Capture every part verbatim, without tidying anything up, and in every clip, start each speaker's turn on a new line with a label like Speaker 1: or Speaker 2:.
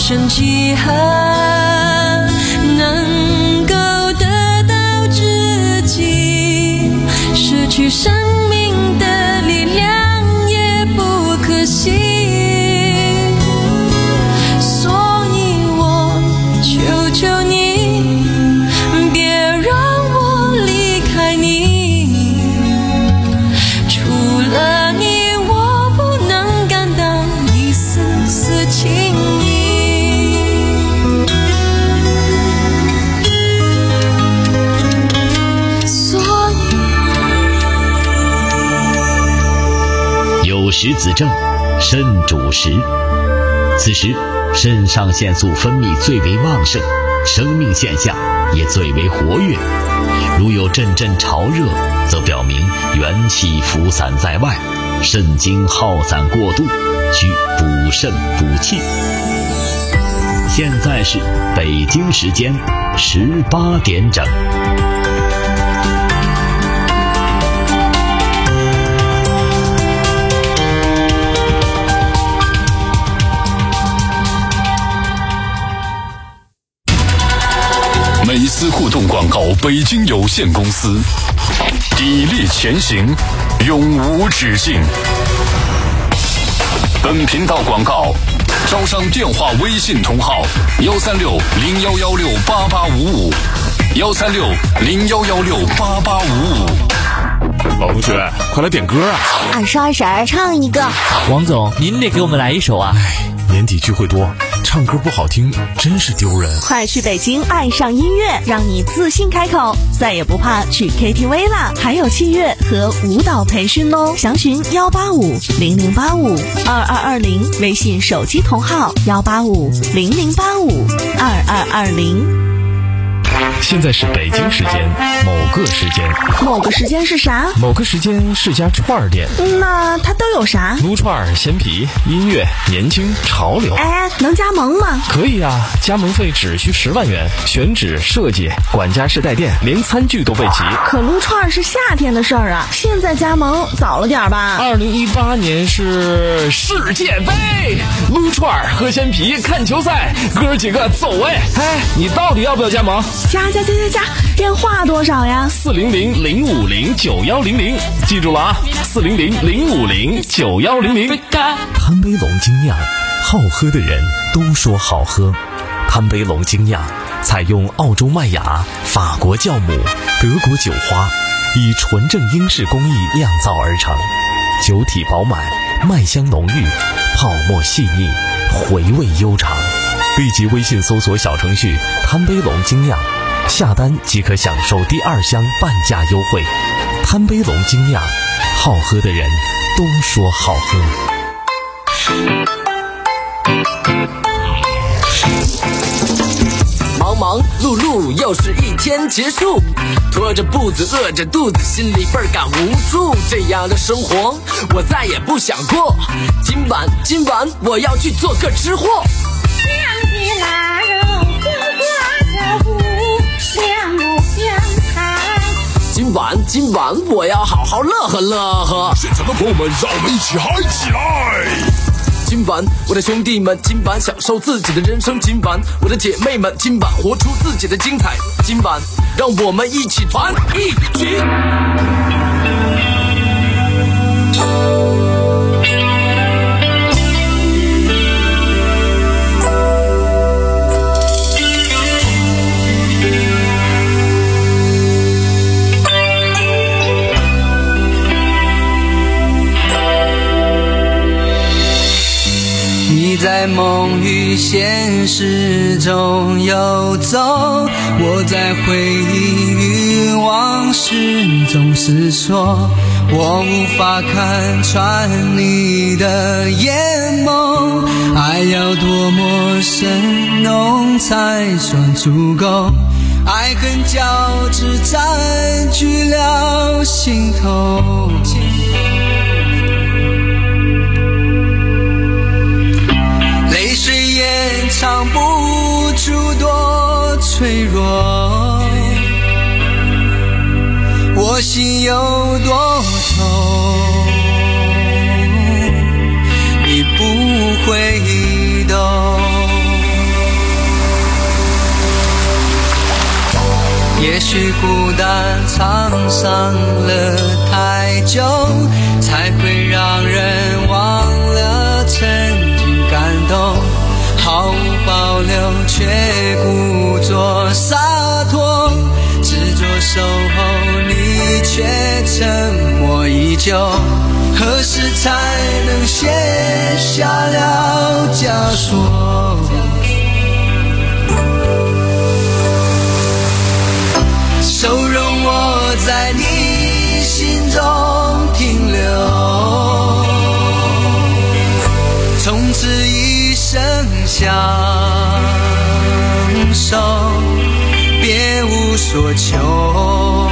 Speaker 1: 生几何能够得到知己，失去生命的力量也不可惜。所以我求求你，别让我离开你，除了你我不能感到一丝丝情意。
Speaker 2: 有时子正，肾主食。此时肾上腺素分泌最为旺盛，生命现象也最为活跃。如有阵阵潮热，则表明元气浮散在外，肾精耗散过度，需补肾补气。现在是北京时间十八点整。
Speaker 3: 美思互动广告北京有限公司，砥砺前行，永无止境。本频道广告招商电话微信同号幺三六零幺幺六八八五五，幺三六零幺幺六八八五五。
Speaker 4: 老同学，快来点歌啊！
Speaker 5: 二十二婶儿唱一个。
Speaker 6: 王总，您得给我们来一首啊！
Speaker 4: 哎，年底聚会多，唱歌不好听真是丢人。
Speaker 5: 快去北京爱上音乐，让你自信开口，再也不怕去 K T V 啦！还有器乐和舞蹈培训哦，详询幺八五零零八五二二二零，微信手机同号幺八五零零八五二二二零。
Speaker 4: 现在是北京时间某个时间，
Speaker 5: 某个时间是啥？
Speaker 4: 某个时间是家串儿店。
Speaker 5: 那它都有啥？
Speaker 4: 撸串、鲜皮、音乐、年轻、潮流。
Speaker 5: 哎，能加盟吗？
Speaker 4: 可以啊，加盟费只需十万元，选址、设计、管家式带电，连餐具都备齐。
Speaker 5: 可撸串是夏天的事儿啊，现在加盟早了点吧？
Speaker 4: 二零一八年是世界杯，撸串、喝鲜皮、看球赛，哥几个走哎！哎，你到底要不要加盟？
Speaker 5: 加加加加加，电话多少呀？
Speaker 4: 四零零零五零九幺零零，记住了啊，四零零零五零九幺零零。
Speaker 7: 贪杯龙精酿，好喝的人都说好喝。贪杯龙精酿采用澳洲麦芽、法国酵母、德国酒花，以纯正英式工艺酿造而成，酒体饱满，麦香浓郁，泡沫细腻，回味悠长。立即微信搜索小程序贪杯龙精酿，下单即可享受第二箱半价优惠。贪杯龙精酿，好喝的人都说好喝。
Speaker 8: 忙忙碌碌又是一天结束，拖着步子饿着肚子，心里倍儿感无助。这样的生活我再也不想过，今晚今晚我要去做个吃货。
Speaker 9: 香鸡腊肉香花小虎，香不香看？
Speaker 8: 今晚今晚我要好好乐呵乐呵。
Speaker 3: 现场的朋友们，让我们一起嗨起来！
Speaker 8: 今晚我的兄弟们，今晚享受自己的人生。今晚我的姐妹们，今晚活出自己的精彩。今晚让我们一起团一起。
Speaker 1: 你在梦与现实中游走，我在回忆与往事中思索，我无法看穿你的眼眸，爱要多么深浓才算足够，爱恨交织占据了心头，泪水掩藏不住多脆弱，我心有多痛，你不会懂。 许孤单藏上了太久，才会让人忘了曾经感动，毫无保留却故作洒脱，执着守候你却沉默依旧，何时才能卸下了枷锁？收容我在你心中停留，从此一生相守，别无所求。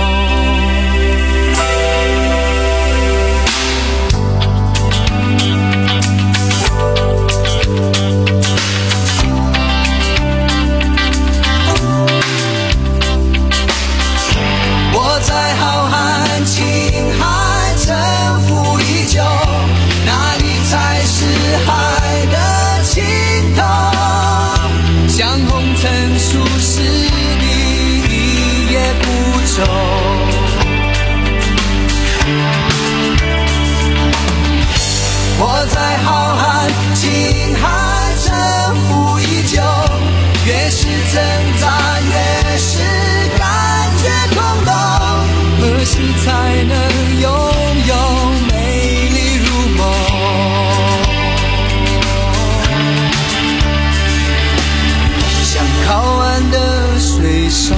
Speaker 1: 我在浩瀚情海沉浮已久，越是挣扎越是感觉空洞，何时才能拥有美丽如梦？像靠岸的水手，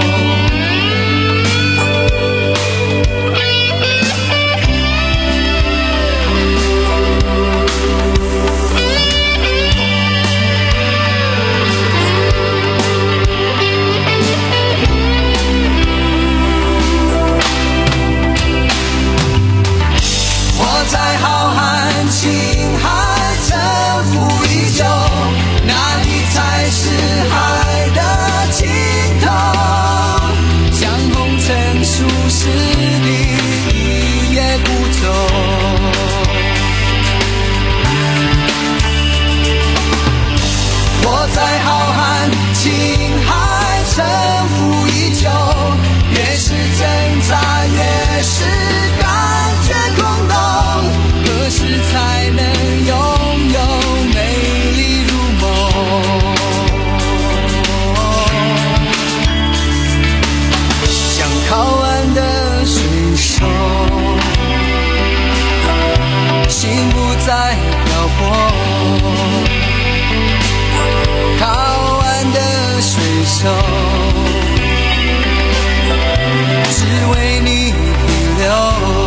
Speaker 1: 只为你停留。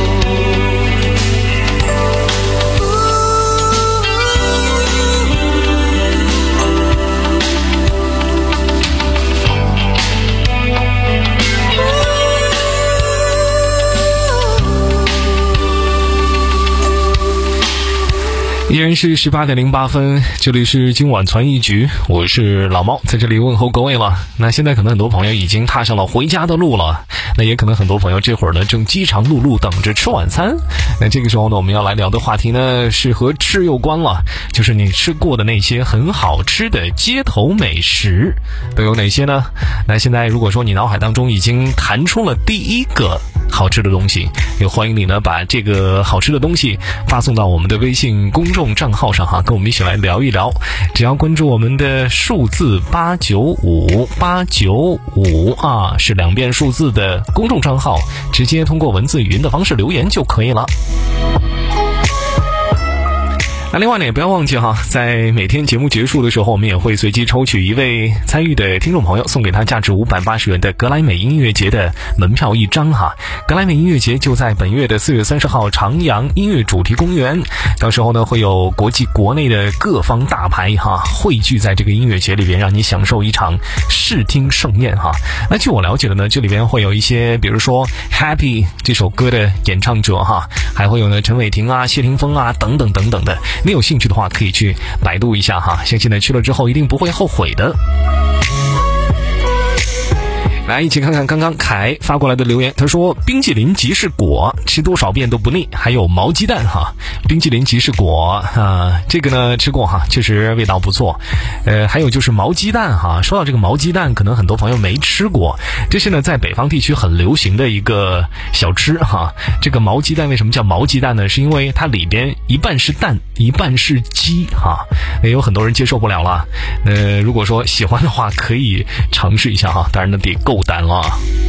Speaker 4: 依然是十八点零八分，这里是今晚传一局，我是老猫，在这里问候各位了。那现在可能很多朋友已经踏上了回家的路了，那也可能很多朋友这会儿呢正饥肠辘辘等着吃晚餐。那这个时候呢，我们要来聊的话题呢是和吃有关了，就是你吃过的那些很好吃的街头美食都有哪些呢？那现在如果说你脑海当中已经弹出了第一个好吃的东西，也欢迎你呢把这个好吃的东西发送到我们的微信公众账号上哈，跟我们一起来聊一聊。只要关注我们的数字八九五八九五啊，是两遍数字的公众账号，直接通过文字语音的方式留言就可以了。那另外呢，也不要忘记哈，在每天节目结束的时候，我们也会随机抽取一位参与的听众朋友，送给他价值五百八十元的格莱美音乐节的门票一张哈。格莱美音乐节就在本月的四月三十号长阳音乐主题公园，到时候呢会有国际国内的各方大牌哈汇聚在这个音乐节里边，让你享受一场视听盛宴哈。那据我了解的呢，这里边会有一些比如说 Happy 这首歌的演唱者哈，还会有呢陈伟霆啊、谢霆锋啊等等等等的。你有兴趣的话可以去百度一下哈，相信呢去了之后一定不会后悔的。 来一起看看刚刚凯发过来的留言，他说冰淇淋即是果，吃多少遍都不腻，还有毛鸡蛋哈，冰淇淋即是果啊，这个呢吃过哈，确实味道不错。呃，还有就是毛鸡蛋哈，说到这个毛鸡蛋，可能很多朋友没吃过，这是呢在北方地区很流行的一个小吃哈。这个毛鸡蛋为什么叫毛鸡蛋呢？是因为它里边一半是蛋，一半是鸡哈，也有很多人接受不了了。呃，如果说喜欢的话，可以尝试一下哈，当然呢得够胆了。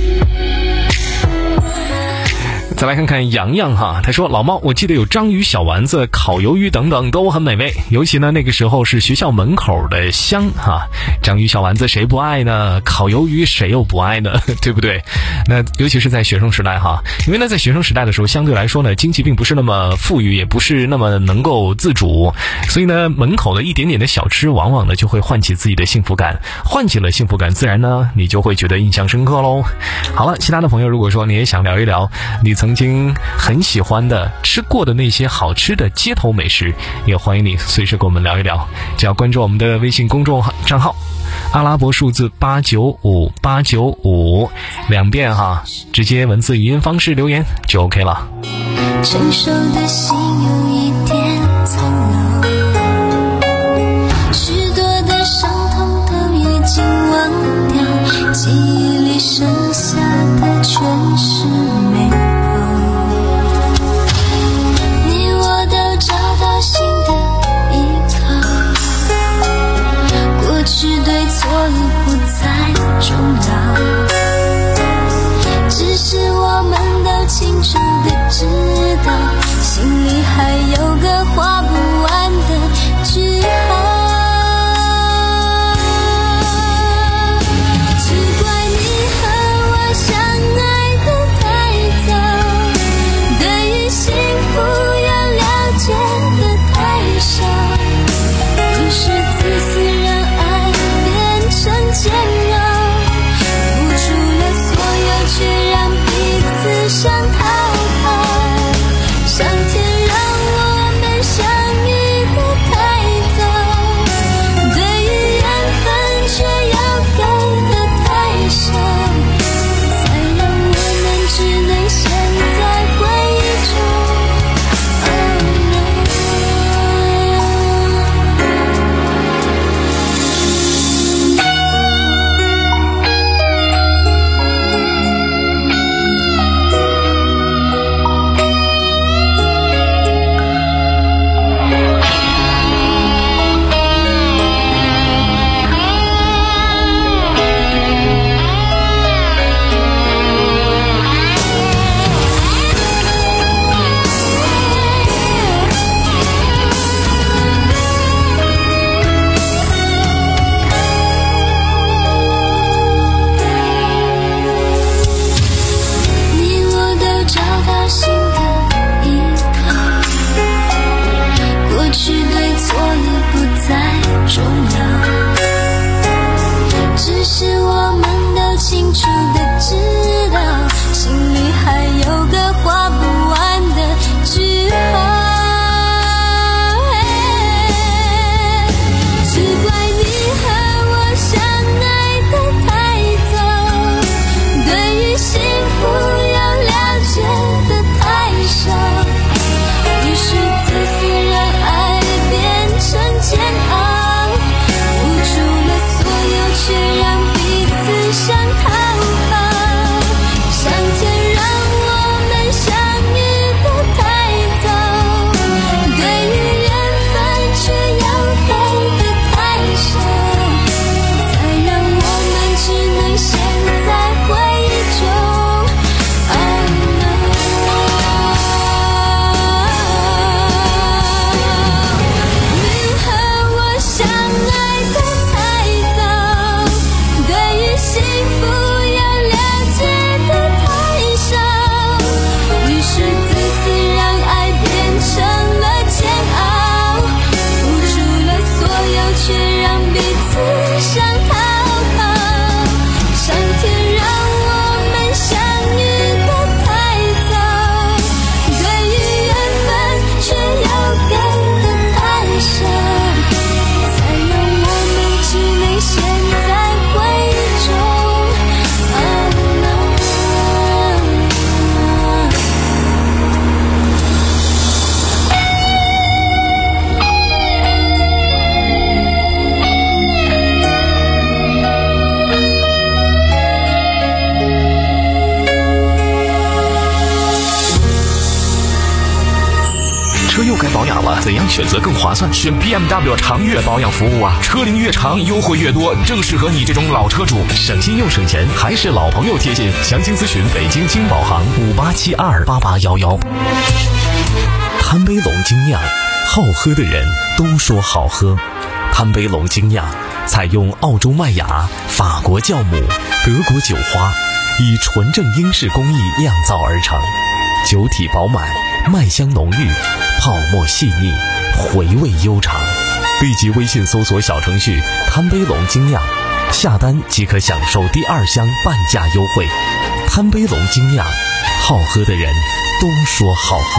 Speaker 4: 再来看看洋洋哈，他说老猫，我记得有章鱼小丸子、烤鱿鱼等等都很美味，尤其呢那个时候是学校门口的香哈，章鱼小丸子谁不爱呢？烤鱿鱼谁又不爱呢？对不对？那尤其是在学生时代哈，因为呢在学生时代的时候，相对来说呢经济并不是那么富裕，也不是那么能够自主，所以呢门口的一点点的小吃，往往呢就会唤起自己的幸福感，唤起了幸福感，自然呢你就会觉得印象深刻喽。好了，其他的朋友如果说你也想聊一聊你曾经很喜欢的吃过的那些好吃的街头美食，也欢迎你随时跟我们聊一聊，只要关注我们的微信公众账号阿拉伯数字八九五八九五两遍哈，直接文字语音方式留言就 OK 了。
Speaker 10: 成熟的心有一点苍老，许多的伤痛都已经忘掉，记忆里剩下的全是美好。你我都找到新的依靠，过去对错已不再重要，只是我们都清楚地知道，心里还有个画不完的句号。只怪你和我相爱的太早，对于幸福要了解的太少，于是自私让爱变成煎熬，付出了所有却让彼此想逃跑，上天让我们相遇的太早，对于缘分却要给的太少，才让我们只能陷在回忆中。付出
Speaker 7: 养了，怎样选择更划算？选 B M W 长越保养服务啊，车龄越长，优惠越多，正适合你这种老车主，省心又省钱，还是老朋友贴心。详情咨询北京金宝行五八七二八八幺幺。贪杯龙精酿，好喝的人都说好喝。贪杯龙精酿采用澳洲麦芽、法国酵母、德国酒花，以纯正英式工艺酿造而成，酒体饱满，麦香浓郁，泡沫细腻，回味悠长。立即微信搜索小程序贪杯龙精酿，下单即可享受第二箱半价优惠。贪杯龙精酿，好喝的人都说好喝。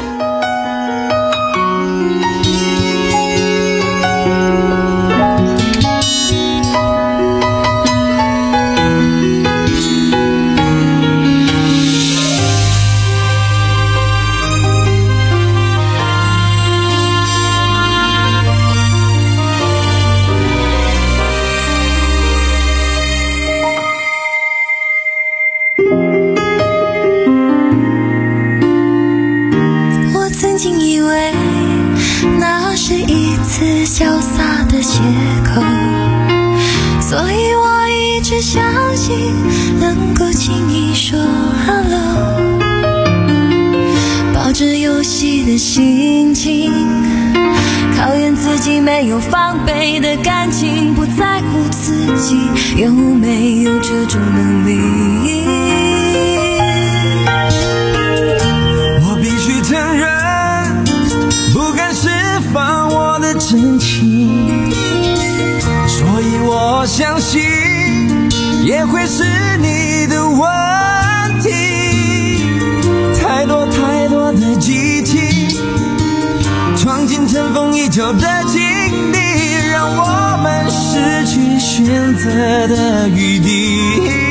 Speaker 10: 潇洒的借口，所以我一直相信能够轻易说 hello， 抱着游戏的心情，考验自己没有防备的感情，不在乎自己有没有这种能力。
Speaker 1: 我必须承认，不敢释放我的真情，所以我相信也会是你的问题。太多太多的激情，闯进尘封已久的境地，让我们失去选择的余地。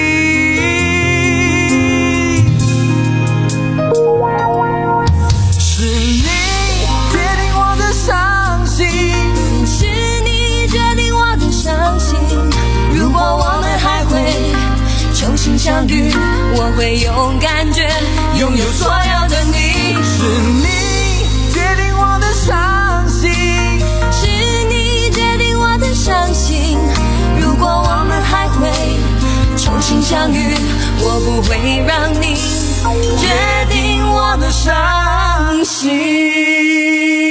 Speaker 10: 相遇，我会用感觉拥有所有的你。
Speaker 1: 是你决定我的伤心，
Speaker 10: 是你决定我的伤心。如果我们还会重新相遇，我不会让你决定我的伤心。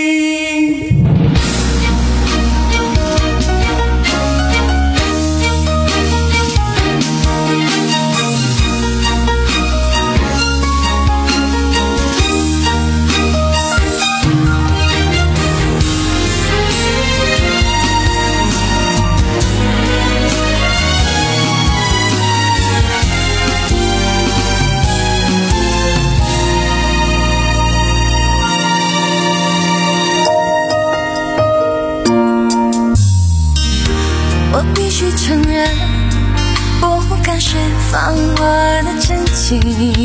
Speaker 10: 承认不敢释放我的真情，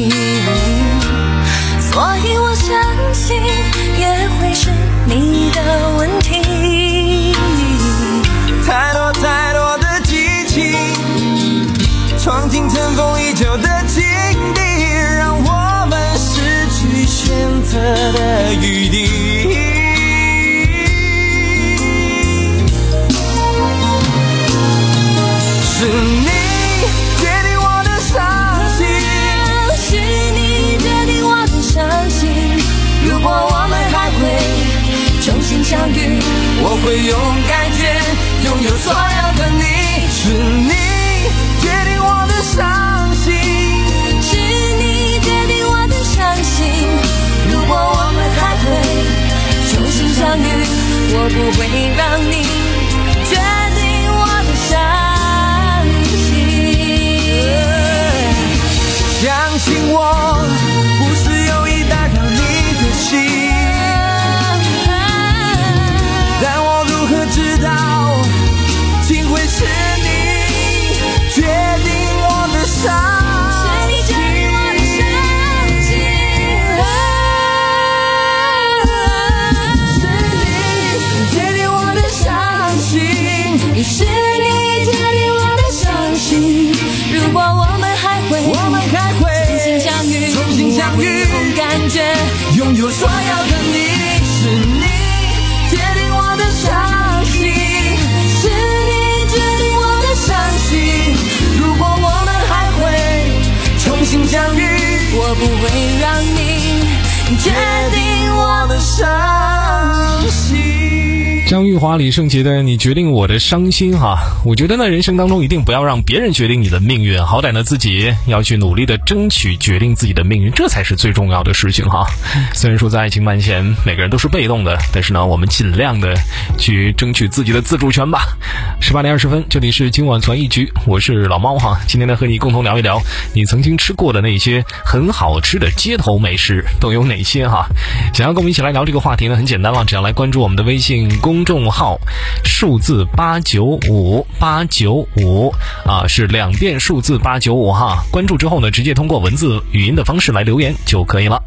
Speaker 10: 所以我相信也会是你的问题。
Speaker 1: 太多太多的激情，闯进尘封已久的境地，让我们失去选择的余地。是你决定我的伤心，
Speaker 10: 是你决定我的伤心。如果我们还会重新相遇，我会用感觉拥有所有的你。
Speaker 1: 是你决定我的伤心，
Speaker 10: 是你决定我的伤心。如果我们还会重新相遇，我不会让你决定我的伤心。
Speaker 1: 相信我，不是有意打扰你的心，但我如何知道，竟会是你决定我的伤心，
Speaker 10: 是你决定我的伤心，
Speaker 1: 是你决定我的伤心，
Speaker 10: 是你决定我的伤心。如果我们还会，
Speaker 1: 我们还会
Speaker 10: 重新相遇，
Speaker 8: 不会让你决定我的伤心。
Speaker 4: 张玉华、李圣杰的你决定我的伤心哈，我觉得呢，人生当中一定不要让别人决定你的命运，好歹呢自己要去努力的争取决定自己的命运，这才是最重要的事情哈。虽然说在爱情面前每个人都是被动的，但是呢我们尽量的去争取自己的自主权吧。十八点二十分，这里是今晚传一局，我是老猫哈。今天呢和你共同聊一聊你曾经吃过的那些很好吃的街头美食都有哪些哈。想要跟我们一起来聊这个话题呢，很简单了，只要来关注我们的微信公众号数字八九五八九五啊，是两遍数字八九五哈。关注之后呢，直接通过文字语音的方式来留言就可以了。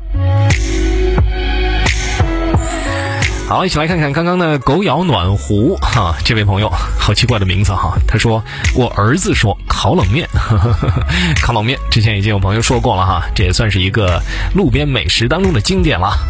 Speaker 4: 好，一起来看看刚刚的狗咬暖壶哈，这位朋友好奇怪的名字哈，他说我儿子说烤冷面，呵呵呵烤冷面之前已经有朋友说过了哈，这也算是一个路边美食当中的经典了。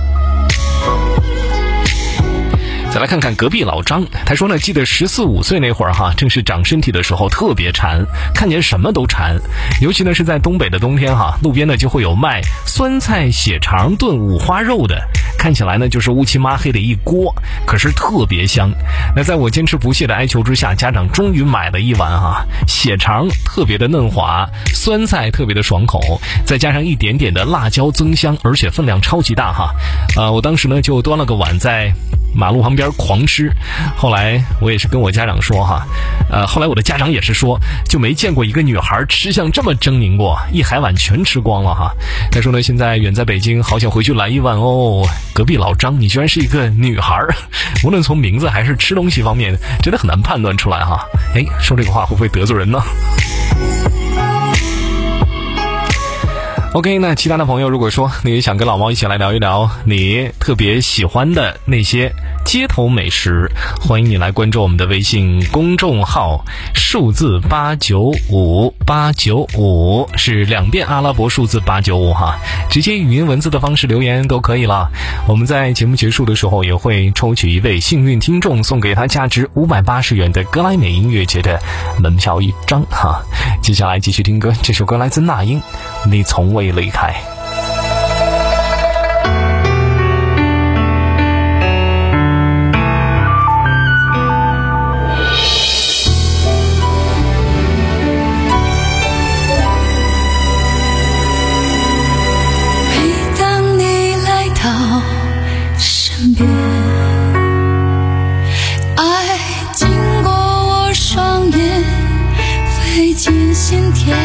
Speaker 4: 再来看看隔壁老张，他说呢，记得十四五岁那会儿哈，正是长身体的时候，特别馋，看见什么都馋。尤其呢是在东北的冬天哈，路边呢就会有卖酸菜血肠炖五花肉的，看起来呢就是乌漆麻黑的一锅，可是特别香。那在我坚持不懈的哀求之下，家长终于买了一碗哈，血肠特别的嫩滑，酸菜特别的爽口，再加上一点点的辣椒增香，而且分量超级大哈。呃，我当时呢就端了个碗在马路旁边狂吃，后来我也是跟我家长说哈，呃，后来我的家长也是说，就没见过一个女孩吃相这么狰狞过，一海碗全吃光了哈。他说呢，现在远在北京，好想回去来一碗哦。隔壁老张，你居然是一个女孩，无论从名字还是吃东西方面，真的很难判断出来哈。哎，说这个话会不会得罪人呢？OK， 那其他的朋友如果说你也想跟老猫一起来聊一聊你特别喜欢的那些街头美食，欢迎你来关注我们的微信公众号数字八九五八九五，是两遍阿拉伯数字八九五哈，直接语音文字的方式留言都可以了。我们在节目结束的时候也会抽取一位幸运听众，送给他价值五百八十元的格莱美音乐节的门票一张哈。接下来继续听歌，这首歌来自那英，你从未离开。
Speaker 10: 每当你来到身边，爱经过我双眼，飞进心田，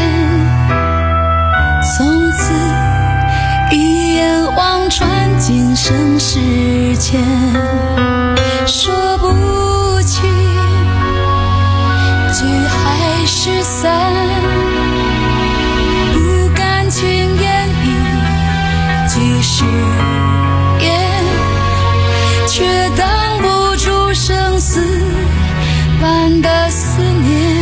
Speaker 10: 从此一眼望穿今生世间，说不去聚还是散，不敢轻言一句誓言，却挡不住生死般的思念。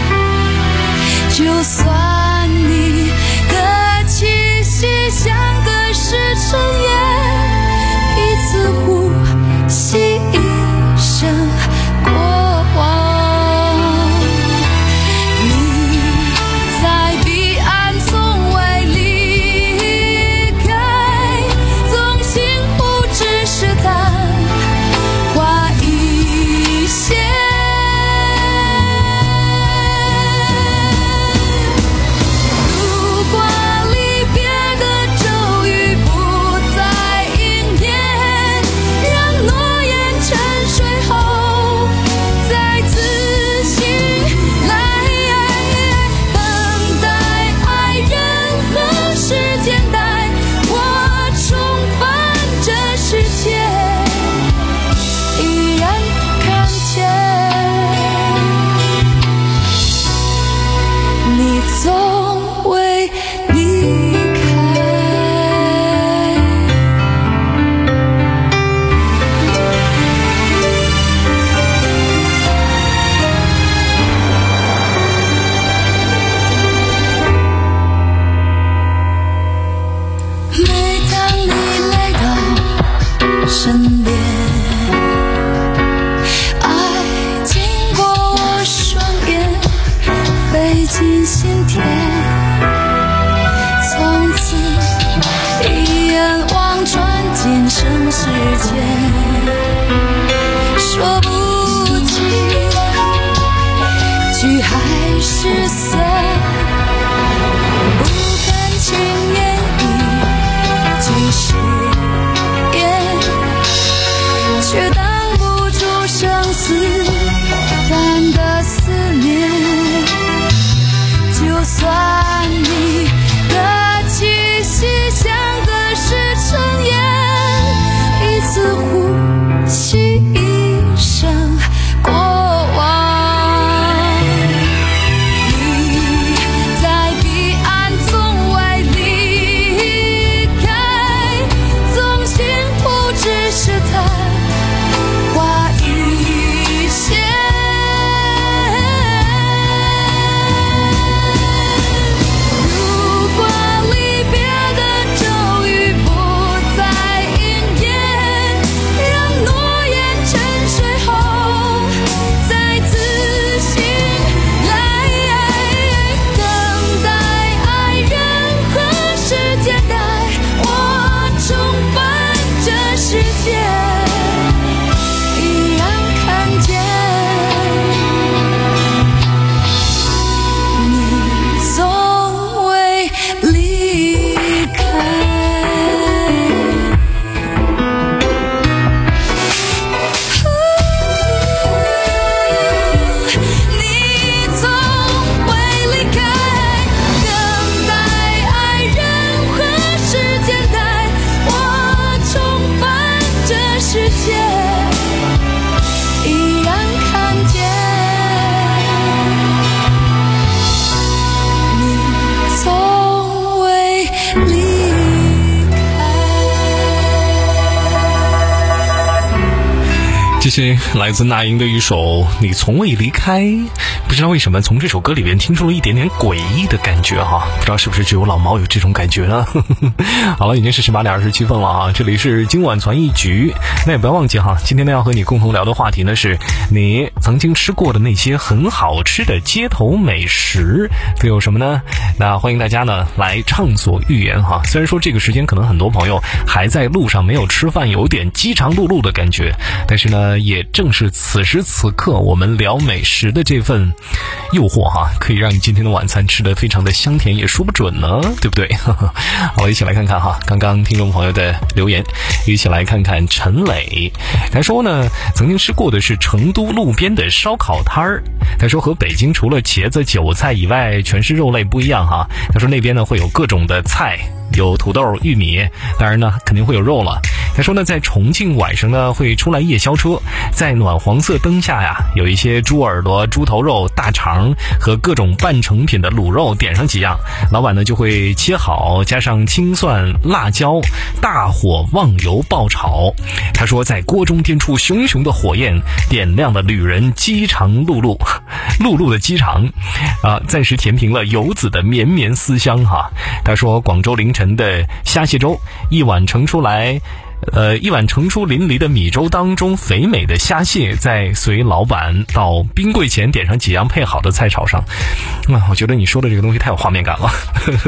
Speaker 10: 就算你的气息像隔世尘烟，彼此呼丝般的思念，就算你的气息像隔世尘烟，一次呼吸一生过往。
Speaker 4: 这是来自那英的一首《你从未离开》，不知道为什么从这首歌里边听出了一点点诡异的感觉哈，不知道是不是只有老毛有这种感觉呢？好了，已经是十八点二十七分了啊！这里是今晚传一局，那也不要忘记哈，今天呢要和你共同聊的话题呢是你曾经吃过的那些很好吃的街头美食都有什么呢？那欢迎大家呢来畅所欲言哈。虽然说这个时间可能很多朋友还在路上没有吃饭，有点饥肠辘辘的感觉，但是呢也正是此时此刻我们聊美食的这份诱惑哈，可以让你今天的晚餐吃得非常的香甜，也说不准呢，对不对？好，一起来看看哈，刚刚听众朋友的留言，一起来看看陈磊，他说呢，曾经吃过的是成都路边的烧烤摊儿，他说和北京除了茄子、韭菜以外全是肉类不一样哈，他说那边呢会有各种的菜，有土豆、玉米，当然呢肯定会有肉了。他说呢，在重庆晚上呢会出来夜宵车，在暖黄色灯下呀，有一些猪耳朵、猪头肉、大肠和各种半成品的卤肉，点上几样，老板呢就会切好，加上青蒜、辣椒，大火忘油爆炒。他说在锅中颠出熊熊的火焰，点亮了旅人饥肠辘辘辘辘的饥肠啊，暂时填平了游子的绵绵思乡哈。他说广州凌晨的虾蟹粥，一碗盛出来呃，一碗盛出淋漓的米粥当中，肥美的虾蟹再随老板到冰柜前点上几样配好的菜炒上。啊，我觉得你说的这个东西太有画面感了。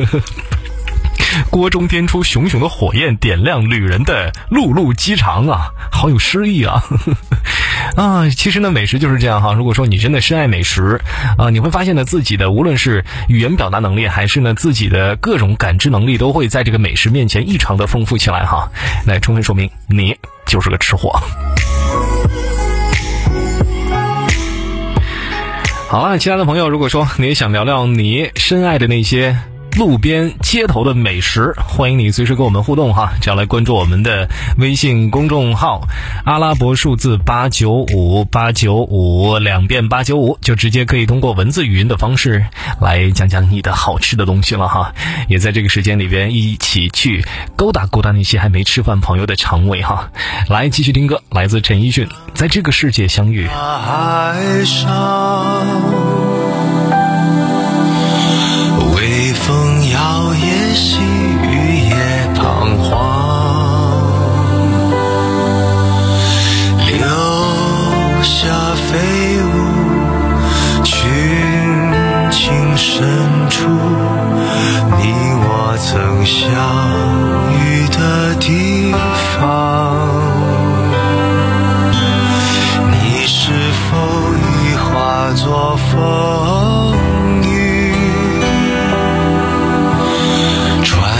Speaker 4: 锅中颠出熊熊的火焰，点亮旅人的辘辘饥肠啊，好有诗意啊！啊，其实呢，美食就是这样哈。如果说你真的深爱美食啊，你会发现呢，自己的无论是语言表达能力，还是呢自己的各种感知能力，都会在这个美食面前异常的丰富起来哈。来，充分说明你就是个吃货。好了，其他的朋友，如果说你也想聊聊你深爱的那些路边街头的美食，欢迎你随时跟我们互动哈，只要来关注我们的微信公众号阿拉伯数字八九五八九五两遍八九五，就直接可以通过文字语音的方式来讲讲你的好吃的东西了哈，也在这个时间里边一起去勾搭勾搭那些还没吃饭朋友的肠胃哈。来继续听歌，来自陈奕迅，在这个世界相遇。
Speaker 11: 海上微风摇曳，细雨也彷徨，留下飞舞群情深处，你我曾相遇的地方，你是否已化作风雨，穿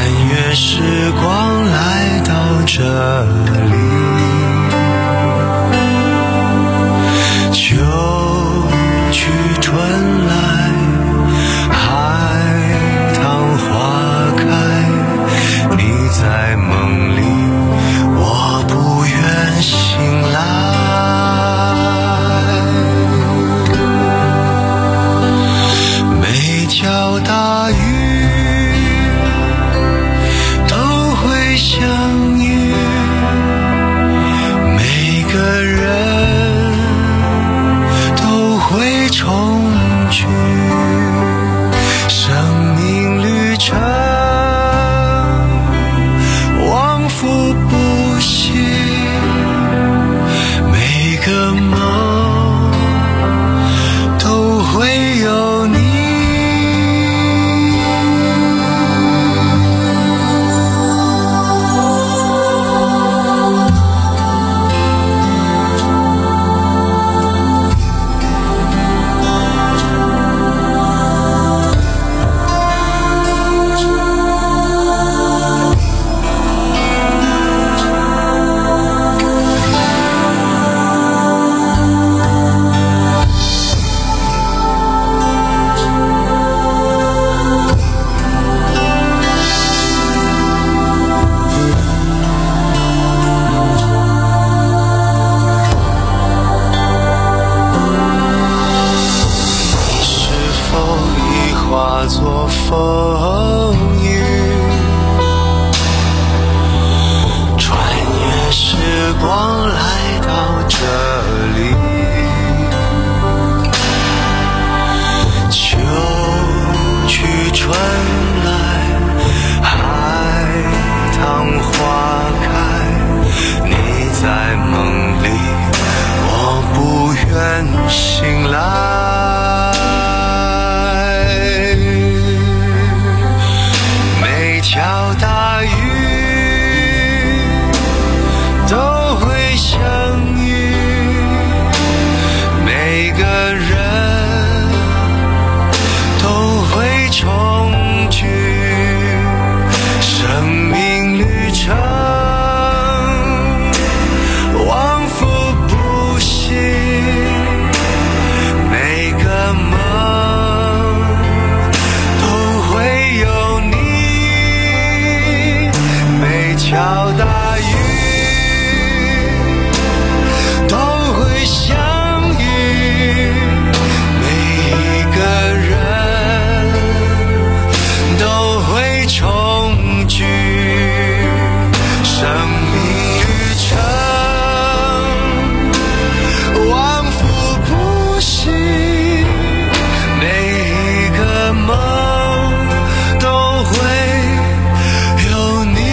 Speaker 11: 醒来，每条大鱼都会相遇，每个人都会重聚，生命旅程往复不息，每个梦都会有你，每条大鱼都会相遇，每一个人都会重聚，生命旅程往复不息，每一个梦都会有你。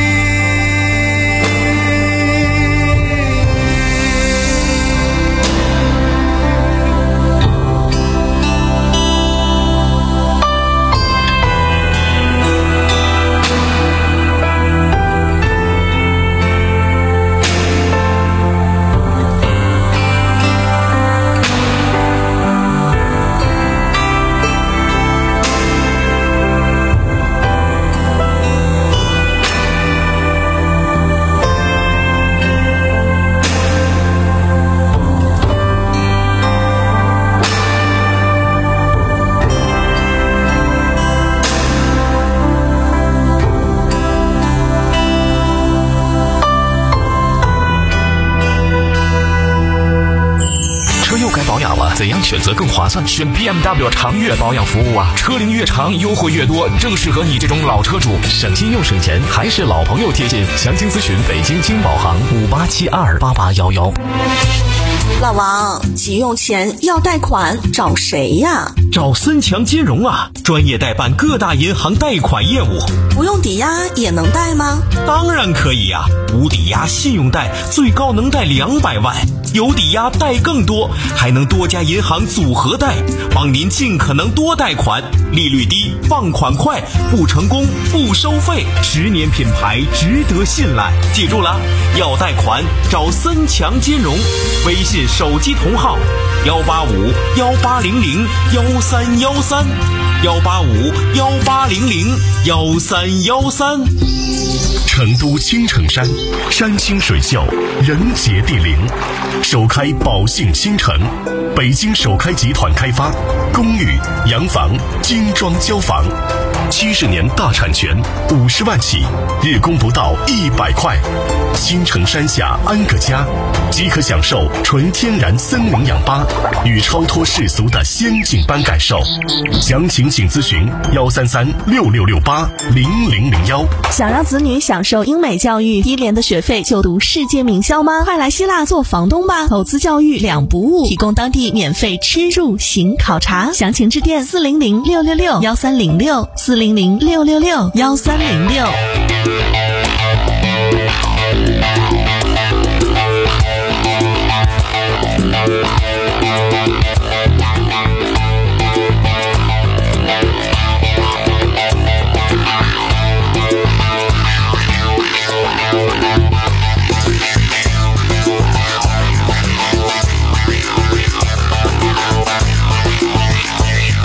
Speaker 7: 怎样选择更划算？选 B M W 长悦保养服务啊，车龄越长优惠越多，正适合你这种老车主，省心又省钱，还是老朋友贴心。详情咨询北京金宝行五八七二八八幺幺。
Speaker 5: 老王，急用钱要贷款找谁呀？
Speaker 12: 找森强金融啊，专业代办各大银行贷款业务。
Speaker 5: 不用抵押也能贷吗？
Speaker 12: 当然可以呀、啊，无抵押信用贷最高能贷两百万，有抵押贷更多，还能多家银行组合贷，帮您尽可能多贷款，利率低，放款快，不成功不收费，十年品牌值得信赖。记住了，要贷款找森强金融，微信手机同号幺八五幺八零零幺三幺三幺八五幺八零零幺三幺三。
Speaker 13: 成都青城山，山清水秀，人杰地灵，首开宝兴新城，北京首开集团开发，公寓、洋房、精装交房，七十年大产权，五十万起，日供不到一百块。青城山下安个家，即可享受纯天然森林氧吧与超脱世俗的仙境般感受。详情请咨询幺三三六六六八零零零幺。
Speaker 5: 想让子女享受英美教育，低廉的学费就读世界名校吗？快来希腊做房东吧！投资教育两不误，提供当地免费吃住行考察。详情致电四零零六六六幺三零六四零零六六六幺三零六。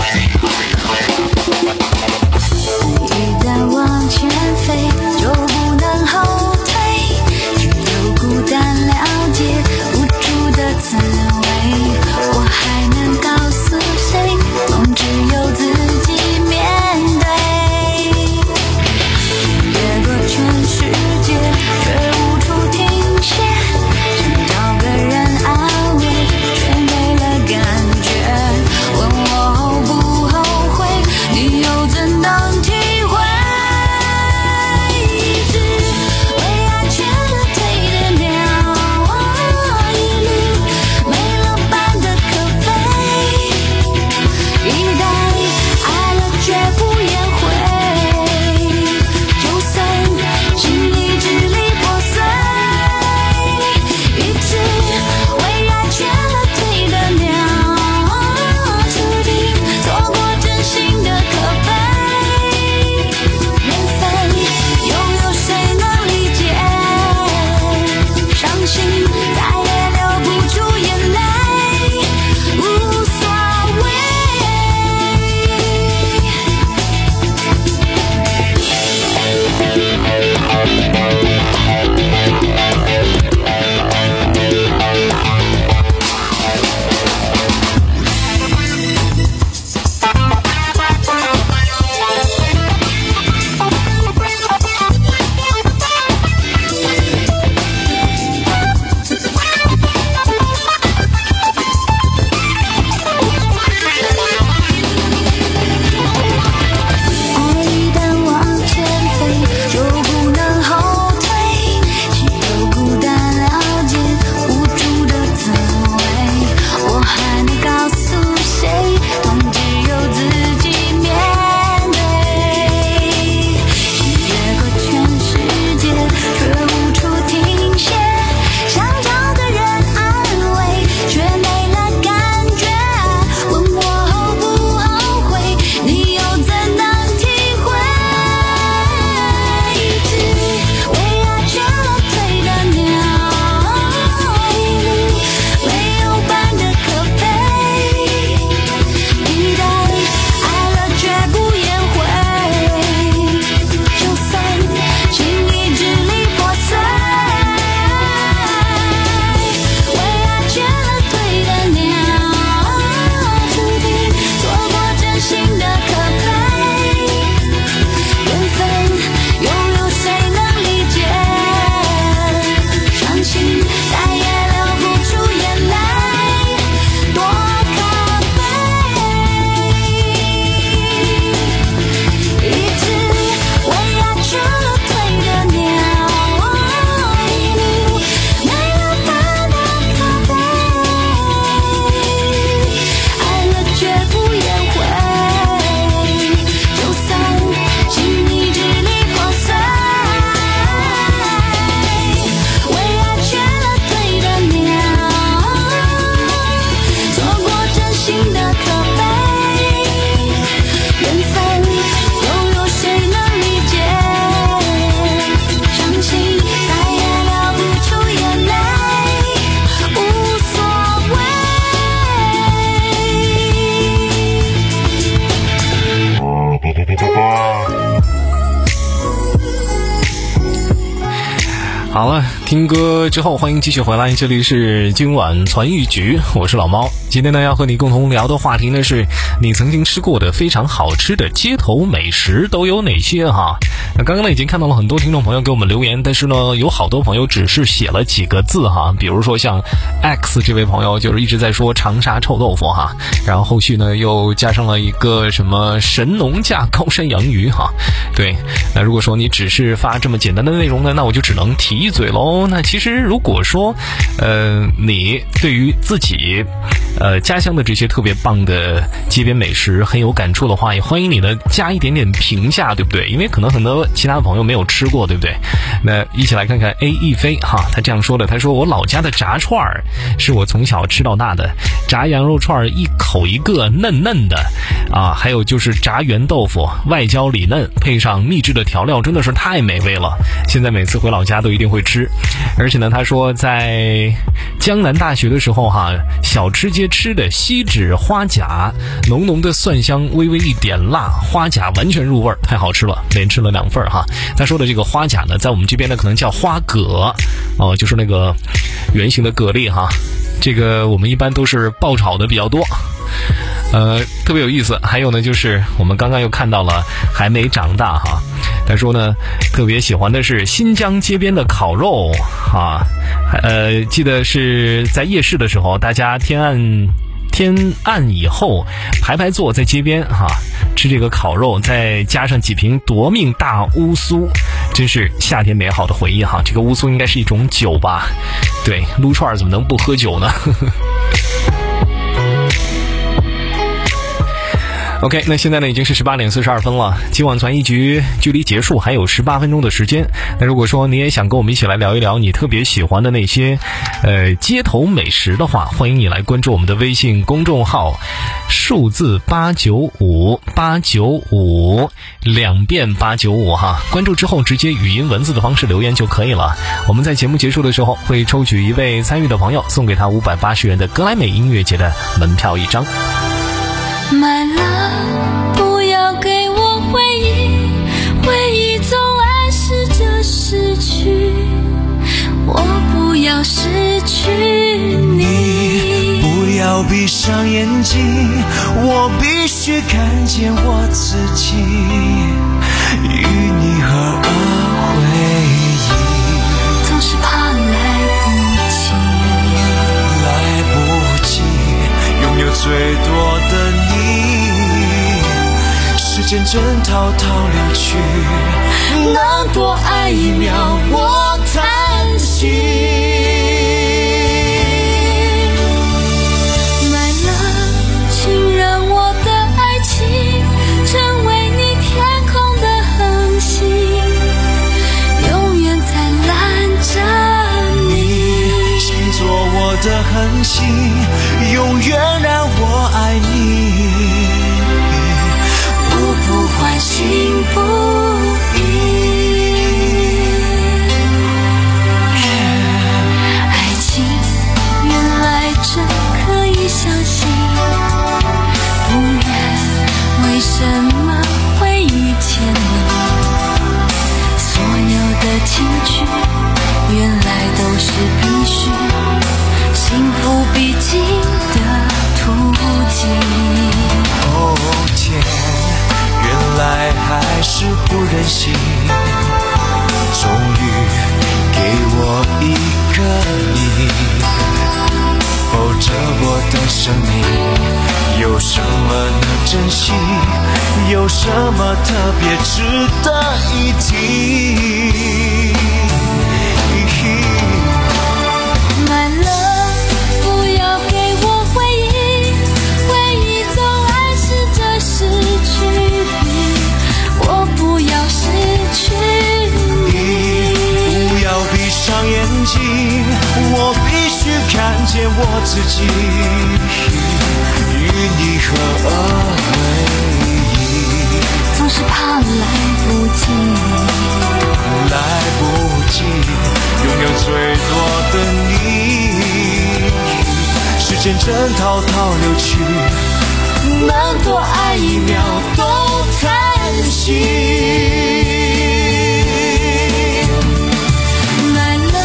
Speaker 10: 一旦往前飞，就不
Speaker 4: 好了，听歌之后欢迎继续回来，这里是今晚传艺局，我是老猫。今天呢要和你共同聊的话题呢是你曾经吃过的非常好吃的街头美食都有哪些哈。那刚刚呢已经看到了很多听众朋友给我们留言，但是呢有好多朋友只是写了几个字哈，比如说像 X 这位朋友就是一直在说长沙臭豆腐哈，然后后续呢又加上了一个什么神农架高山洋鱼哈。对，那如果说你只是发这么简单的内容呢，那我就只能提一嘴喽。那其实如果说呃你对于自己呃家乡的这些特别棒的街边美食很有感触的话，也欢迎你呢加一点点评价，对不对？因为可能很多其他朋友没有吃过，对不对？那一起来看看 A 一飞哈，他这样说的，他说我老家的炸串儿是我从小吃到大的，炸羊肉串儿一口一个嫩嫩的啊，还有就是炸圆豆腐外焦里嫩，配上秘制的调料真的是太美味了，现在每次回老家都一定会吃。而且呢他说在江南大学的时候哈，小吃街吃的锡纸花甲，浓浓的蒜香，微微一点辣，花甲完全入味，太好吃了，连吃了两份哈。他说的这个花甲呢，在我们这边呢可能叫花蛤哦，就是那个圆形的蛤蜊哈，这个我们一般都是爆炒的比较多。呃，特别有意思。还有呢，就是我们刚刚又看到了还没长大哈，他说呢特别喜欢的是新疆街边的烤肉啊，呃，记得是在夜市的时候，大家天暗天暗以后排排坐在街边哈、啊，吃这个烤肉，再加上几瓶夺命大乌苏，真是夏天美好的回忆哈。这个乌苏应该是一种酒吧，对，撸串怎么能不喝酒呢OK， 那现在呢已经是十八点四十二分了，今晚传艺局距离结束还有十八分钟的时间。那如果说你也想跟我们一起来聊一聊你特别喜欢的那些呃街头美食的话，欢迎你来关注我们的微信公众号，数字八九五八九五两遍八九五哈，关注之后直接语音文字的方式留言就可以了。我们在节目结束的时候会抽取一位参与的朋友，送给他五百八十元的格莱美音乐节的门票一张。
Speaker 10: My love， 不要给我回忆，回忆总暗示着失去，我不要失去你。
Speaker 11: 不要闭上眼睛，我必须看见我自己，与你合而为一。
Speaker 10: 总是怕来不及，
Speaker 11: 来不及拥有最多的你，时间正滔滔流去，能多爱一秒我叹息。
Speaker 10: My love， 请让我的爱情成为你天空的恒星，永远在拦着你，
Speaker 11: 请做我的恒星，永远让我爱你，
Speaker 10: 不不换心不移。爱情原来真可以相信，不然为什么会遇见你？所有的情绪原来都是必须，幸福必经的途径。
Speaker 11: 哦天，原来还是不忍心，终于给我一个你，否则我的生命有什么能珍惜，有什么特别值得一提。
Speaker 10: My love， 不要给我回忆，回忆总暗示着失去，我不要失去你。
Speaker 11: 不要闭上眼睛，我必须看见我自己，与你合而为一。
Speaker 10: 总是怕来不及，
Speaker 11: 来不及拥有最多的你，时间正滔滔流去，能多爱一秒都叹息。
Speaker 10: My love，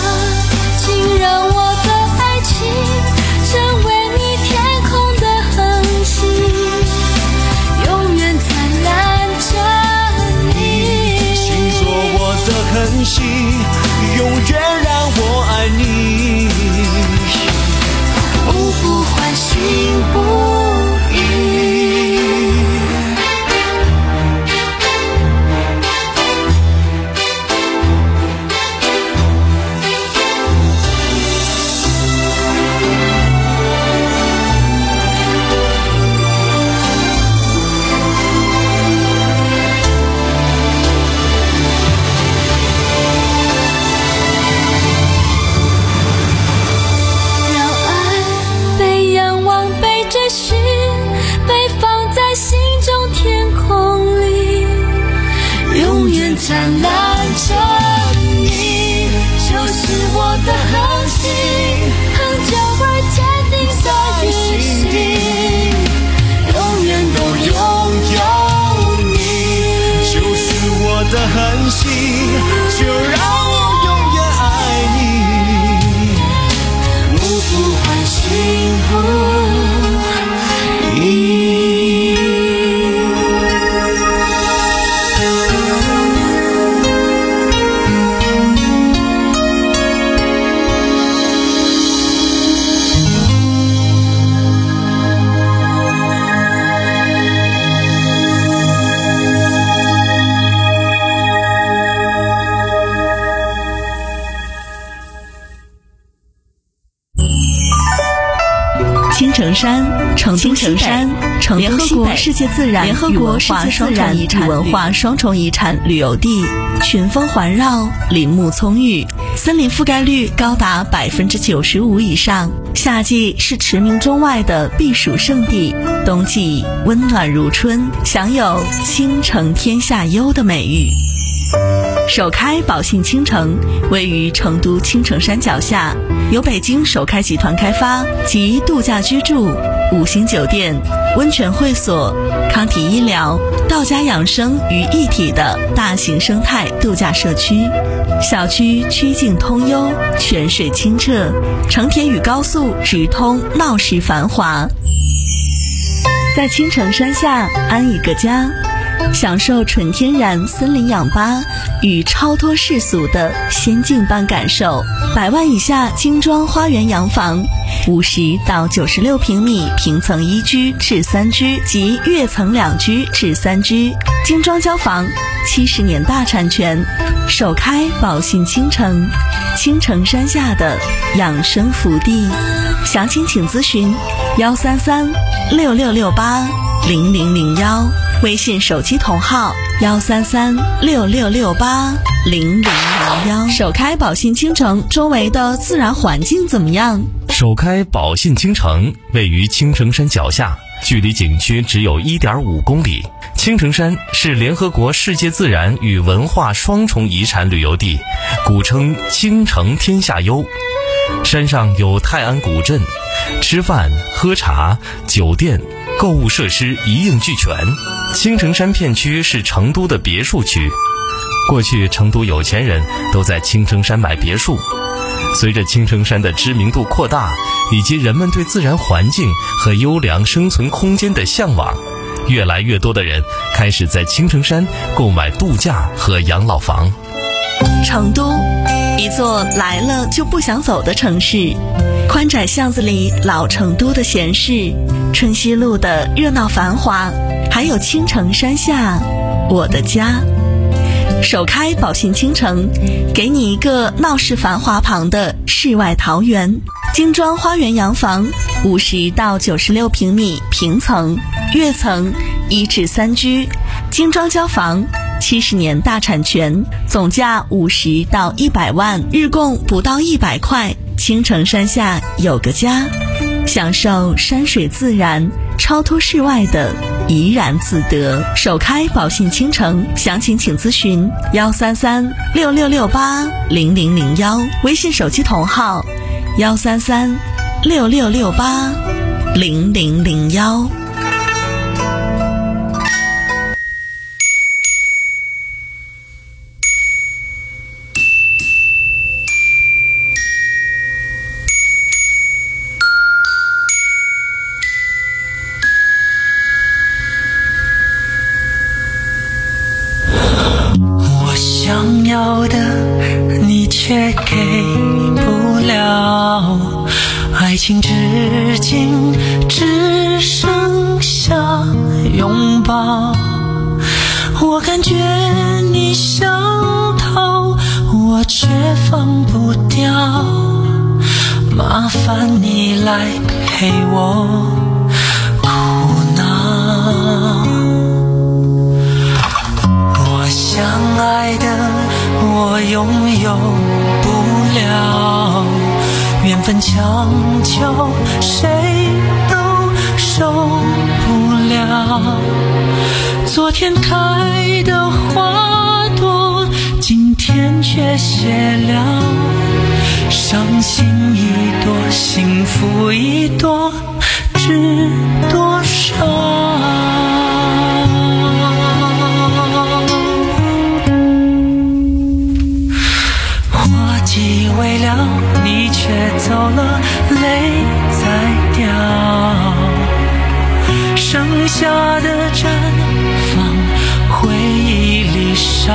Speaker 5: 青城山，成都西北，联合国世界自然联合国世界自然与文化双重遗产旅游地，群峰环绕，林木葱郁，森林覆盖率高达百分之九十五以上。夏季是驰名中外的避暑胜地，冬季温暖如春，享有倾城天下优的美誉。首开宝信倾城位于成都青城山脚下，由北京首开集团开发，集度假居住、五星酒店、温泉会所、康体医疗、道家养生于一体的大型生态度假社区。小区曲径通幽，泉水清澈，成田与高速直通，闹市繁华。在青城山下安一个家，享受纯天然森林氧吧与超脱世俗的仙境般感受。百万以下精装花园洋房，五十到九十六平米平层一居至三居及跃层两居至三居，精装交房，七十年大产权，首开宝信倾城，青城山下的养生福地。详情请咨询幺三三六六六八零零零幺，微信手机同号幺三三六六六八零零零幺。首开宝信倾城周围的自然环境怎么样？
Speaker 7: 首开宝信倾城位于青城山脚下，距离景区只有 一点五公里。青城山是联合国世界自然与文化双重遗产旅游地，古称青城天下优。山上有泰安古镇，吃饭、喝茶、酒店、购物设施一应俱全。青城山片区是成都的别墅区，过去成都有钱人都在青城山买别墅。随着青城山的知名度扩大，以及人们对自然环境和优良生存空间的向往，越来越多的人开始在青城山购买度假和养老房。
Speaker 5: 成都，一座来了就不想走的城市。宽窄巷子里老成都的闲适，春熙路的热闹繁华，还有青城山下我的家。首开宝信倾城，给你一个闹市繁华旁的世外桃源。精装花园洋房，五十到九十六平米平层，跃层一至三居，精装交房，七十年大产权，总价五十到一百万，日供不到一百块。青城山下有个家，享受山水自然，超脱世外的怡然自得。首开宝信倾城，详情请咨询幺三三六六六八零零零幺，微信手机同号幺三三六六六八零零零幺。
Speaker 11: 想要的你却给不了，爱情至今只剩下拥抱。我感觉你想逃，我却放不掉，麻烦你来陪我哭闹。相爱的我拥有不了，缘分强求谁都受不了。昨天开的花朵，今天却谢了。伤心一朵，幸福一朵，知多少？以为了你却走了，泪在掉，剩下的绽放回忆里烧。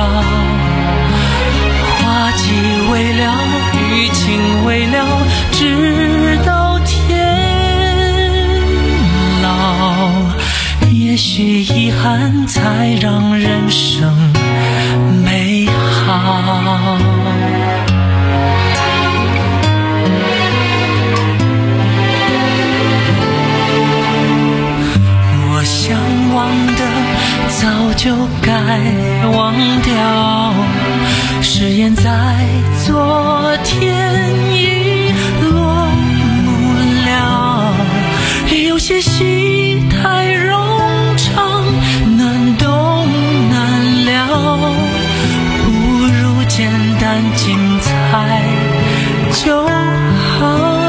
Speaker 11: 花季未了，雨晴未了，直到天老。也许遗憾才让人生美好。
Speaker 1: 忘掉，誓言在昨天已落幕了，有些戏太冗长，难懂难了，不如简单精彩就好。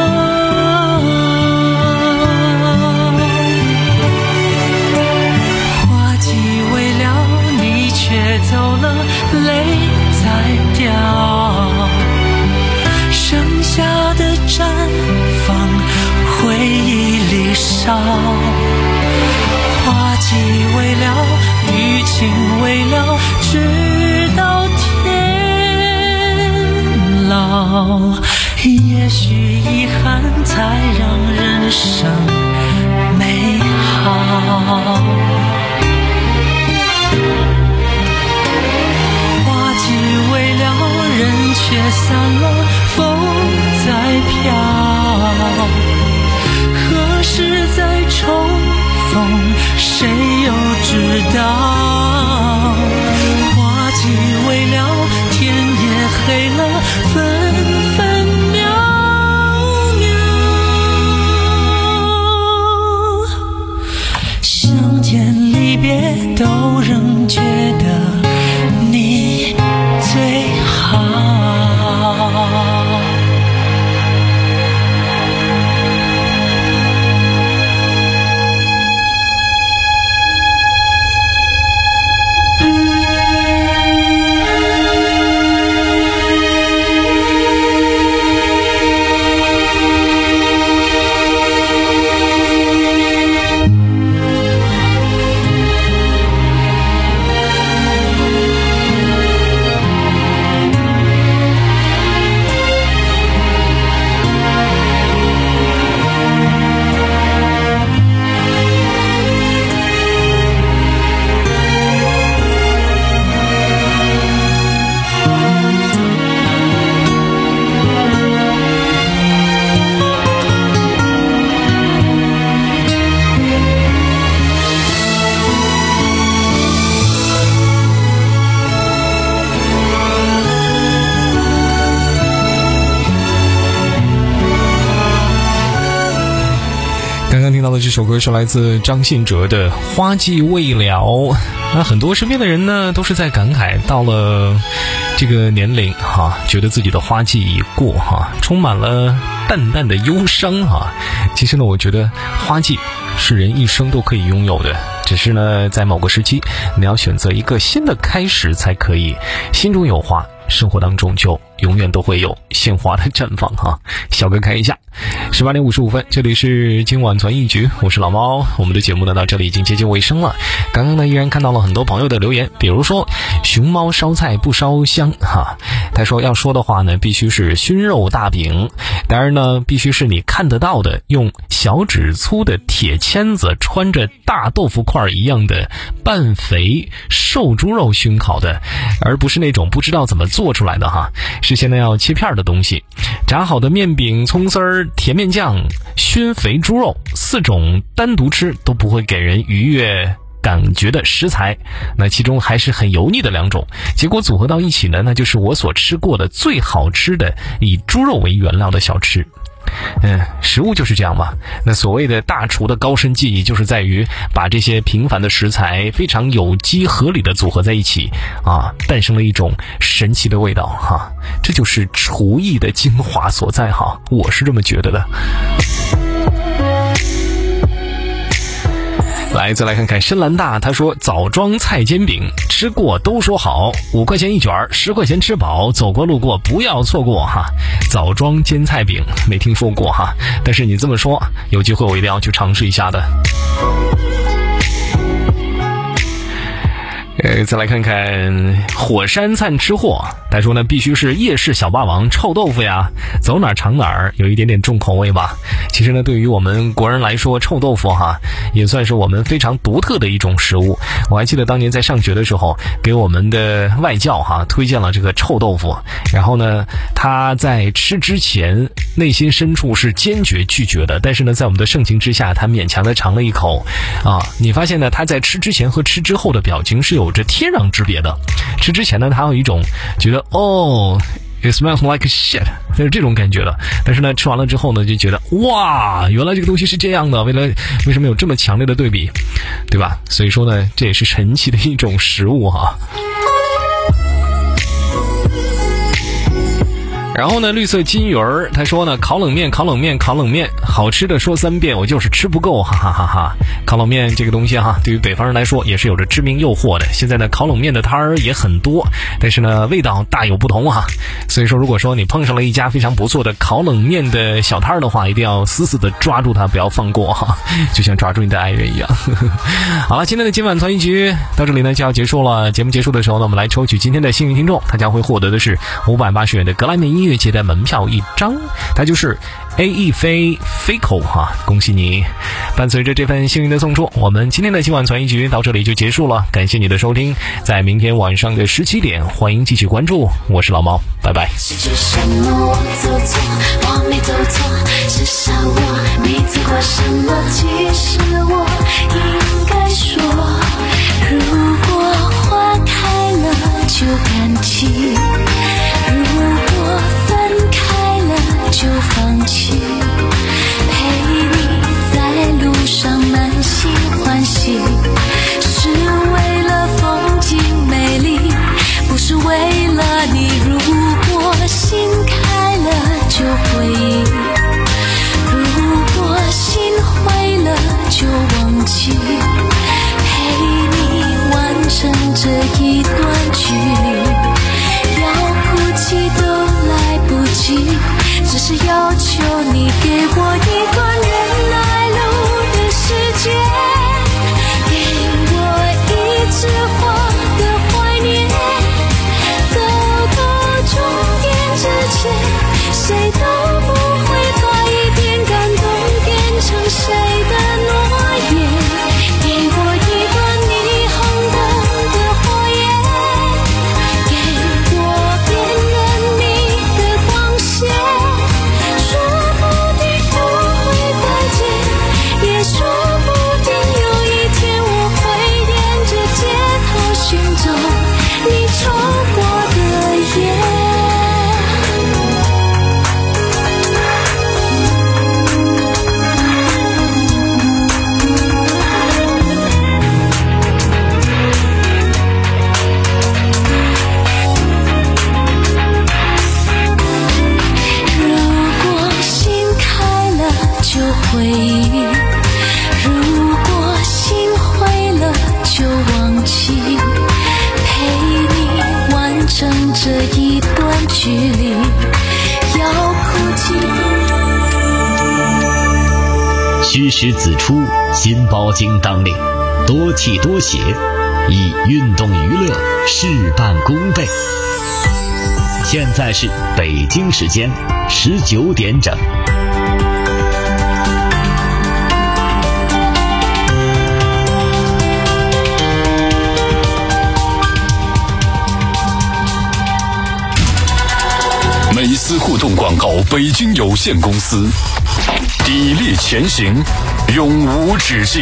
Speaker 1: 花季未了，你却走了，泪在掉，剩下的绽放回忆里烧。花季未了，雨晴未了，直到天老，也许遗憾才让人生美好。花季未了，人却散了，风在飘，何时再重逢，谁又知道？花季未了，天也黑了，分分秒秒，相见离别都仍觉得你最好。
Speaker 4: 刚刚听到的这首歌是来自张信哲的《花季未了》。那很多身边的人呢，都是在感慨，到了这个年龄哈，觉得自己的花季已过哈，充满了淡淡的忧伤哈。其实呢，我觉得花季是人一生都可以拥有的，只是呢，在某个时期，你要选择一个新的开始才可以。心中有花，生活当中就永远都会有鲜花的绽放哈。小哥开一下，十八点五十五分，这里是今晚传一局，我是老猫。我们的节目呢到这里已经接近尾声了。刚刚呢依然看到了很多朋友的留言，比如说熊猫烧菜不烧香哈，他说要说的话呢必须是熏肉大饼，当然呢必须是你看得到的，用小指粗的铁签子穿着大豆腐块一样的半肥瘦猪肉熏烤的，而不是那种不知道怎么做出来的哈。是现在要切片的东西，炸好的面饼、葱丝儿、甜面酱、熏肥猪肉，四种单独吃都不会给人愉悦感觉的食材，那其中还是很油腻的两种，结果组合到一起呢，那就是我所吃过的最好吃的以猪肉为原料的小吃。嗯，食物就是这样嘛。那所谓的大厨的高深技艺，就是在于把这些平凡的食材非常有机合理的组合在一起啊，诞生了一种神奇的味道哈。这就是厨艺的精华所在哈，我是这么觉得的。来，再来看看深蓝大，他说枣庄菜煎饼吃过都说好，五块钱一卷，十块钱吃饱，走过路过不要错过哈。枣庄煎菜饼没听说过哈，但是你这么说，有机会我一定要去尝试一下的。呃，再来看看火山灿吃货， 他说呢，必须是夜市小霸王臭豆腐呀，走哪儿尝哪儿，有一点点重口味吧。其实呢，对于我们国人来说，臭豆腐哈也算是我们非常独特的一种食物。我还记得当年在上学的时候，给我们的外教哈推荐了这个臭豆腐，然后呢，他在吃之前内心深处是坚决拒绝的，但是呢，在我们的盛情之下，他勉强的尝了一口啊。你发现呢，他在吃之前和吃之后的表情是有着天壤之别的。吃之前呢，他有一种觉得哦，it smells like shit， 就是这种感觉的。但是呢，吃完了之后呢，就觉得哇，原来这个东西是这样的，为了为什么有这么强烈的对比，对吧？所以说呢，这也是神奇的一种食物哈。然后呢，绿色金鱼儿他说呢，烤冷面烤冷面烤冷面，好吃的说三遍，我就是吃不够，哈哈哈哈。烤冷面这个东西哈，对于北方人来说也是有着致命诱惑的。现在呢，烤冷面的摊儿也很多，但是呢，味道大有不同哈。所以说，如果说你碰上了一家非常不错的烤冷面的小摊儿的话，一定要死死的抓住它，不要放过哈，就像抓住你的爱人一样。好了，今天的今晚团一局到这里呢就要结束了。节目结束的时候呢，我们来抽取今天的幸运听众，他将会获得的是五百八十元的格莱美音乐节的门票一张，他就是 A E 飞 Fico 哈，恭喜你！伴随着这份幸运的送出，我们今天的今晚传一局到这里就结束了，感谢你的收听，在明天晚上的十七点，欢迎继续关注，我是老毛，拜拜。
Speaker 10: 是什么我走错，我没走错，至少我没做过什么，其实我应该说，如果花开了就感激，如果分开了就放弃，陪你在路上满心欢喜，是为了风景美丽，不是为了你。如果心开了就回忆，如果心灰了就忘记，陪你完成这一段距离，要哭泣都来不及，只是要求你给我一段原来路的时间，给我一枝花的怀念，走到终点之前，谁都不会把一点感动变成谁的诺言，给我一段霓虹灯的火焰，给我辨认你的光线，说不定不会再见，也说不定有一天我会沿着街头寻找你抽过的烟。回忆，如果心灰了就忘记，陪你完成这一段距离，要哭泣。
Speaker 2: 虚实子出，心包经当令，多气多血，以运动娱乐事半功倍。现在是北京时间十九点整。
Speaker 3: 美思互动广告北京有限公司，砥砺前行，永无止境。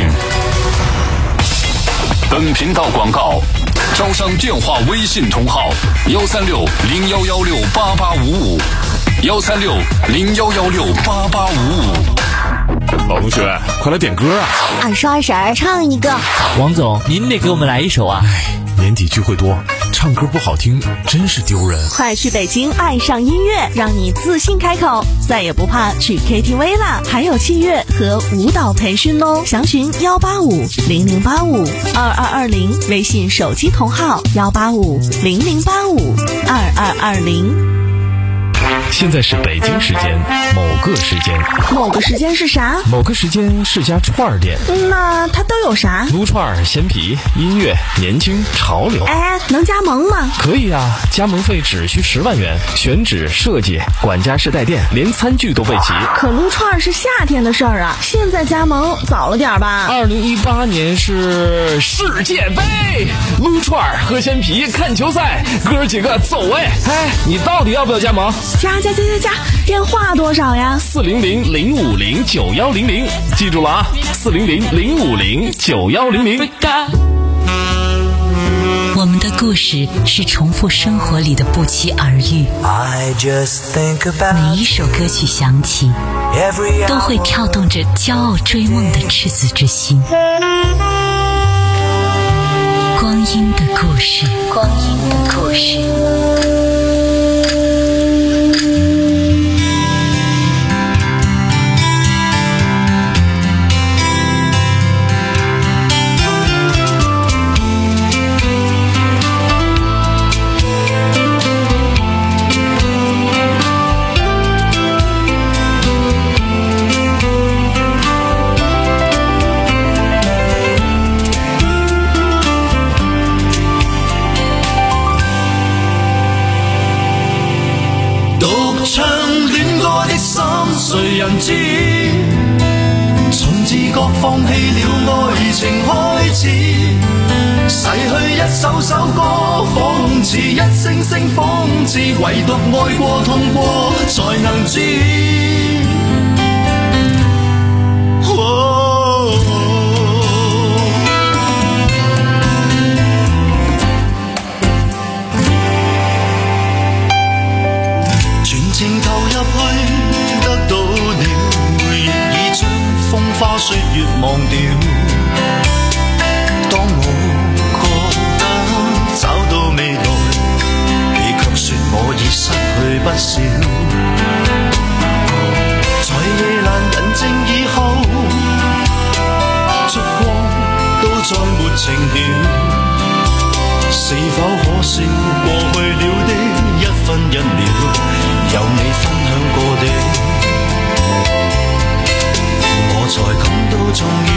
Speaker 3: 本频道广告招商电话微信同号幺三六零幺幺六八八五五幺三六零幺幺六八八五五。
Speaker 14: 老同学，快来点歌啊！
Speaker 15: 二十二婶唱一个。
Speaker 6: 王总，您得给我们来一首啊！
Speaker 14: 年底聚会多，唱歌不好听真是丢人。
Speaker 5: 快去北京爱上音乐，让你自信开口，再也不怕去 K T V 啦！还有器乐和舞蹈培训哦，详询幺八五零零八五二二二零，微信手机同号幺八五零零八五二二二零。
Speaker 4: 现在是北京时间某个时间。
Speaker 5: 某个时间是啥？
Speaker 4: 某个时间是家串儿店。
Speaker 5: 那它都有啥？
Speaker 4: 撸串儿、鲜皮、音乐、年轻、潮流。
Speaker 5: 哎，能加盟吗？
Speaker 4: 可以啊，加盟费只需十万元，选址、设计、管家式带电，连餐具都备齐。
Speaker 5: 可撸串儿是夏天的事儿啊，现在加盟早了点吧？
Speaker 4: 二零一八年是世界杯，撸串儿、喝鲜皮、看球赛，哥几个走哎！哎，你到底要不要加盟？
Speaker 5: 加加加加加，电话多少呀？
Speaker 4: 四零零零五零九幺零零，记住了啊，四零零零五零九幺零零。
Speaker 16: 我们的故事是重复生活里的不期而遇，每一首歌曲响起，都会跳动着骄傲追梦的赤子之心。光阴的故事，光阴的故事。
Speaker 11: 谁人知？从自覺放棄了愛情開始，逝去一首首歌，諷刺一聲聲諷刺，唯獨愛過痛過才能知。哦、全情投入去。花歲月忘掉，當我覺得找到未來，你卻說我已失去不少。在夜闌人靜以後，燭光都再沒情調，是否可笑過去了的一分一秒，有你分享過的我才感到重要。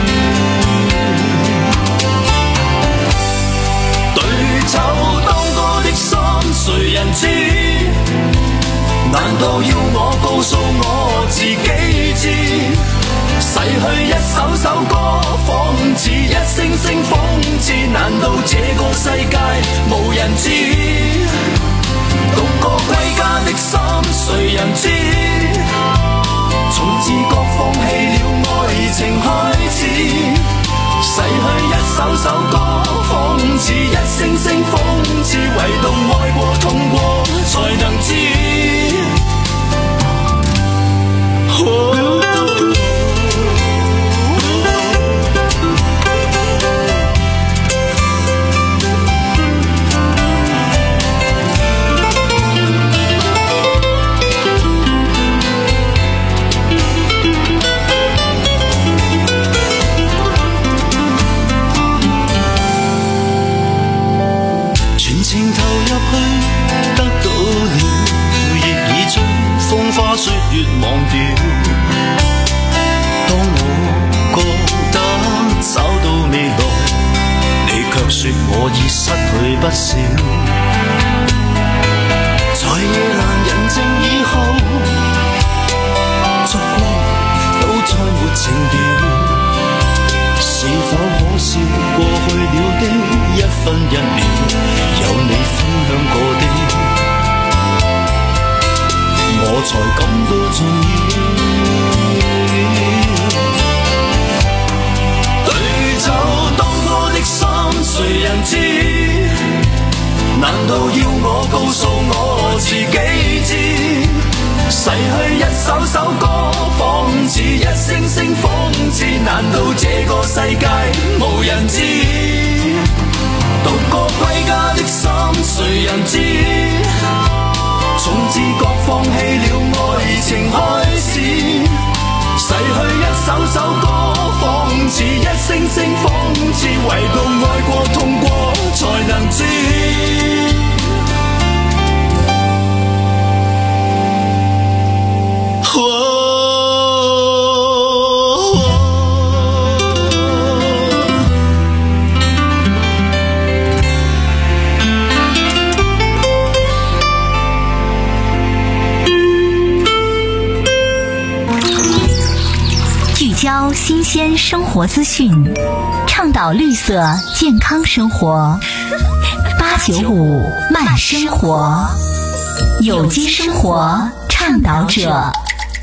Speaker 11: 對酒當歌的心，誰人知？難道要我告訴我自己知？逝去一首首歌，諷刺一聲聲諷刺，難道這個世界無人知？獨個歸家的心，誰人知？從自覺放棄了愛情開始，逝去一首首歌，諷刺一聲聲諷刺，唯獨愛過痛過才能知。哦花歲月忘掉，當我覺得找到未來，你卻說我已失去不少。在夜闌人靜以後，燭光都再沒情調，是否可笑過去了的一分一秒，有你分享過的我才感到重要。對酒當歌的心，誰人知？難道要我告訴我自己知？逝去一首首歌，諷刺一聲聲諷刺，難道這個世界無人知？獨個歸家的心，誰人知？從自覺放棄了愛情開始，逝去一首首歌，諷刺一聲聲諷刺，唯獨愛過痛過才能知。
Speaker 16: 招新鲜生活资讯，倡导绿色健康生活。八九五慢生活，有机生活倡导者。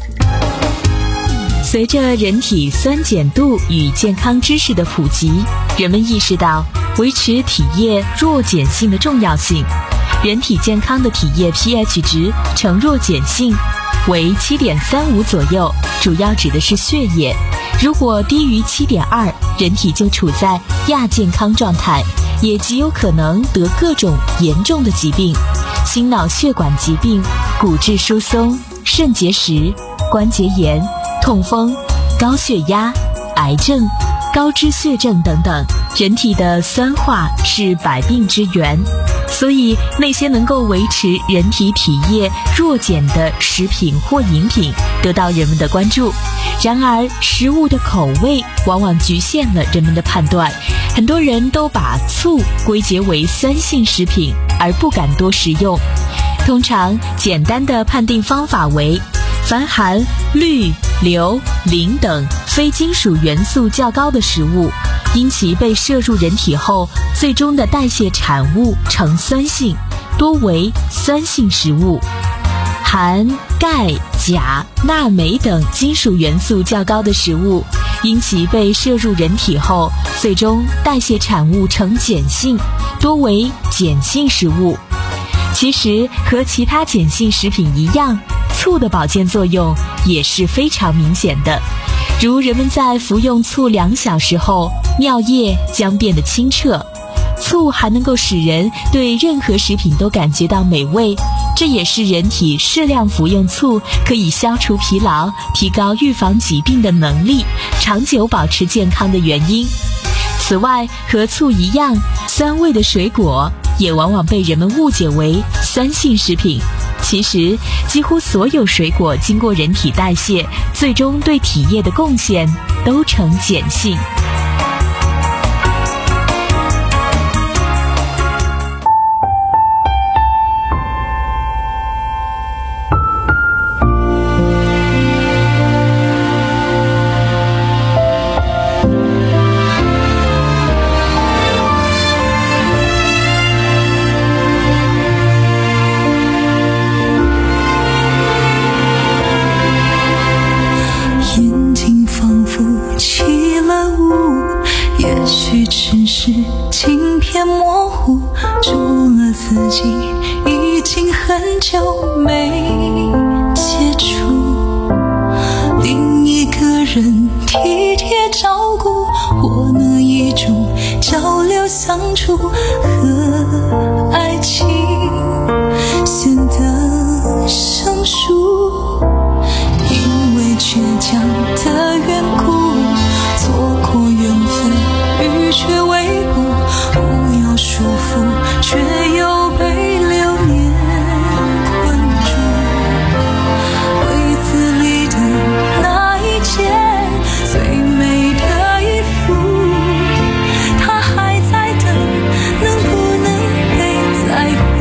Speaker 5: 随着人体酸碱度与健康知识的普及，人们意识到维持体液弱碱性的重要性。人体健康的体液 pH 值呈弱碱性，为 七点三五 左右，主要指的是血液。如果低于 七点二， 人体就处在亚健康状态，也极有可能得各种严重的疾病，心脑血管疾病、骨质疏松、肾结石、关节炎、痛风、高血压、癌症、高脂血症等等。人体的酸化是百病之源，所以那些能够维持人体体液弱碱的食品或饮品得到人们的关注。然而，食物的口味往往局限了人们的判断，很多人都把醋归结为酸性食品，而不敢多食用。通常，简单的判定方法为：凡含氯、硫、磷等非金属元素较高的食物，因其被摄入人体后，最终的代谢产物呈酸性，多为酸性食物。含钙、钾、钠、镁等金属元素较高的食物，因其被摄入人体后，最终代谢产物呈碱性，多为碱性食物。其实和其他碱性食品一样，醋的保健作用也是非常明显的。如人们在服用醋两小时后，尿液将变得清澈。醋还能够使人对任何食品都感觉到美味，这也是人体适量服用醋可以消除疲劳、提高预防疾病的能力，长久保持健康的原因。此外，和醋一样，酸味的水果也往往被人们误解为酸性食品。其实，几乎所有水果经过人体代谢，最终对体液的贡献都呈碱性。
Speaker 17: 很久没接触另一个人体贴照顾，或那一种交流相处和爱情显得生疏，因为倔强的缘故，错过缘分欲却未卜，不要束缚却又被流年在乎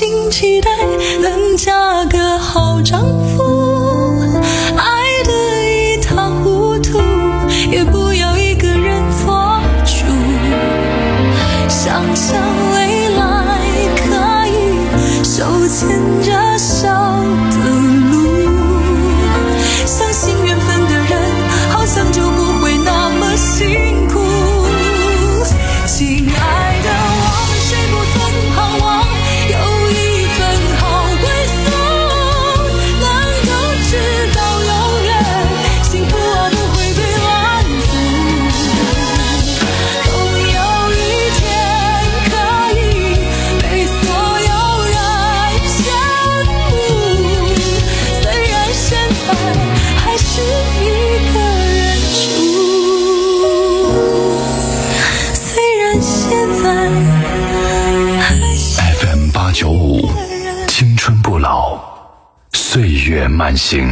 Speaker 17: 心期待能嫁个好丈夫，爱得一塌糊涂，也不要一个人做主。想象未来可以手牵着手的路，相信缘分的人好像就不会那么辛苦。亲爱的，我们谁不曾盼望有一份好归宿，能够直到永远，幸福啊不会被拦阻。总有一天可以被所有人羡慕，虽然现在还是一个人住，虽然现在还是
Speaker 3: F M 八九五，青春不老，岁月慢行。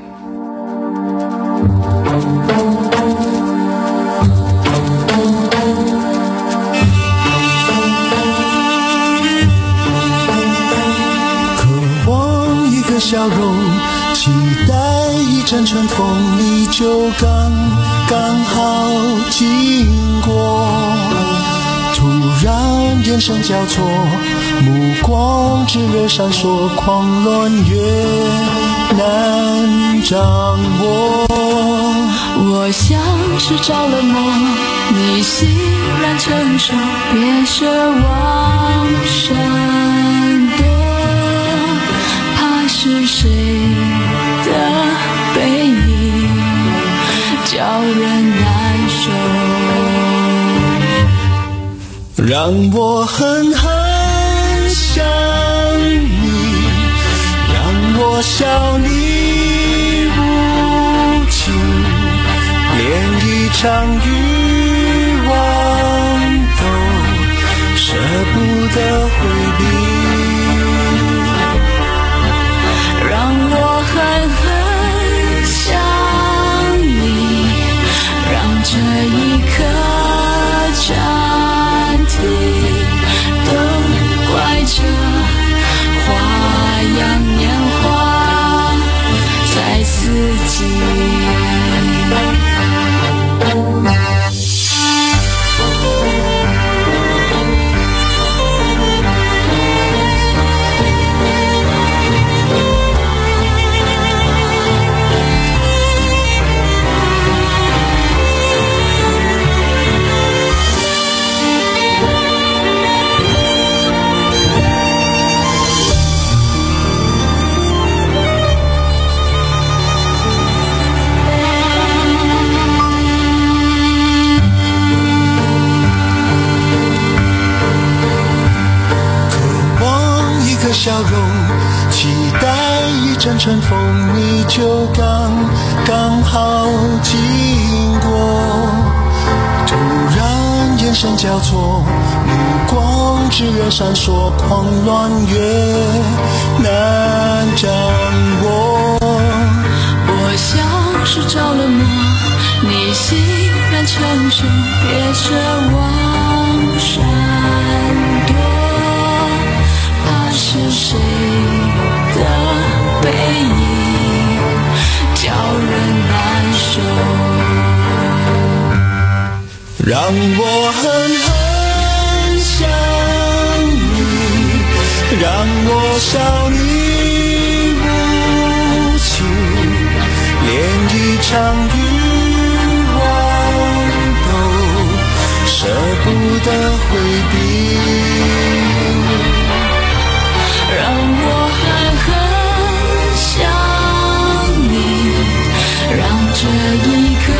Speaker 11: 渴望一个笑容，期待一阵春风，你就刚刚好经过。突然眼神交错，目光炙热闪烁，狂乱越难掌握。
Speaker 17: 我像是着了魔，你欣然承受，别奢望闪躲，怕是谁的背影叫人难受。
Speaker 11: 让我狠狠想你，让我笑你无情，连一场欲望都舍不得回避。
Speaker 17: 让我狠狠想你，让这一刻暂停，都怪这花样年华在刺激。
Speaker 11: 笑容，期待一阵春风，你就刚刚好经过。突然眼神交错，目光炙热闪烁，狂乱越难掌握。
Speaker 17: 我像是着了魔，你欣然承受，别奢望闪躲，是谁的背影叫人难受。
Speaker 11: 让我狠狠想你，让我笑你无情，连一场欲望都舍不得回避。
Speaker 17: 让我狠狠想你，让这一刻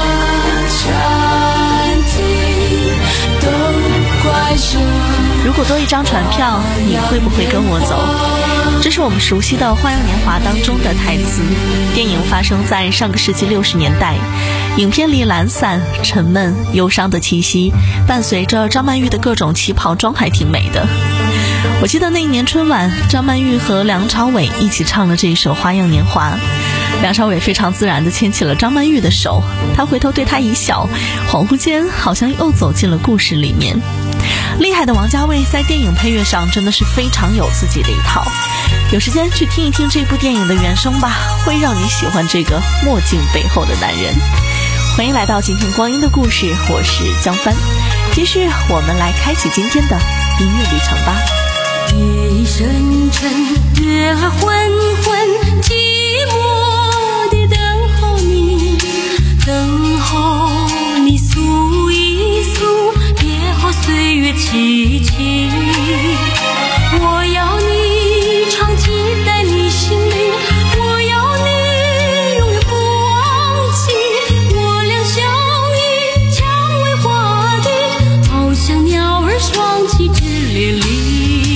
Speaker 17: 暂停，都怪这。
Speaker 5: 如果多一张船票，你会不会跟我走？这是我们熟悉的《花样年华》当中的台词。电影发生在上个世纪六十年代，影片里懒散、沉闷、忧伤的气息，伴随着张曼玉的各种旗袍装，还挺美的。 我记得那一年春晚，张曼玉和梁朝伟一起唱了这一首《花样年华》，梁朝伟非常自然地牵起了张曼玉的手，他回头对她一笑，恍惚间好像又走进了故事里面。厉害的王家卫在电影配乐上真的是非常有自己的一套，有时间去听一听这部电影的原声吧，会让你喜欢这个墨镜背后的男人。欢迎来到今天光阴的故事，我是江帆，继续我们来开启今天的音乐旅程吧。
Speaker 17: 夜深沉，月儿昏昏，寂寞地等候你，等候你诉一诉，别后岁月凄凄。我要你常记在你心里，我要你永远不忘记。我俩相依，蔷薇花地，好像鸟儿双栖枝连理。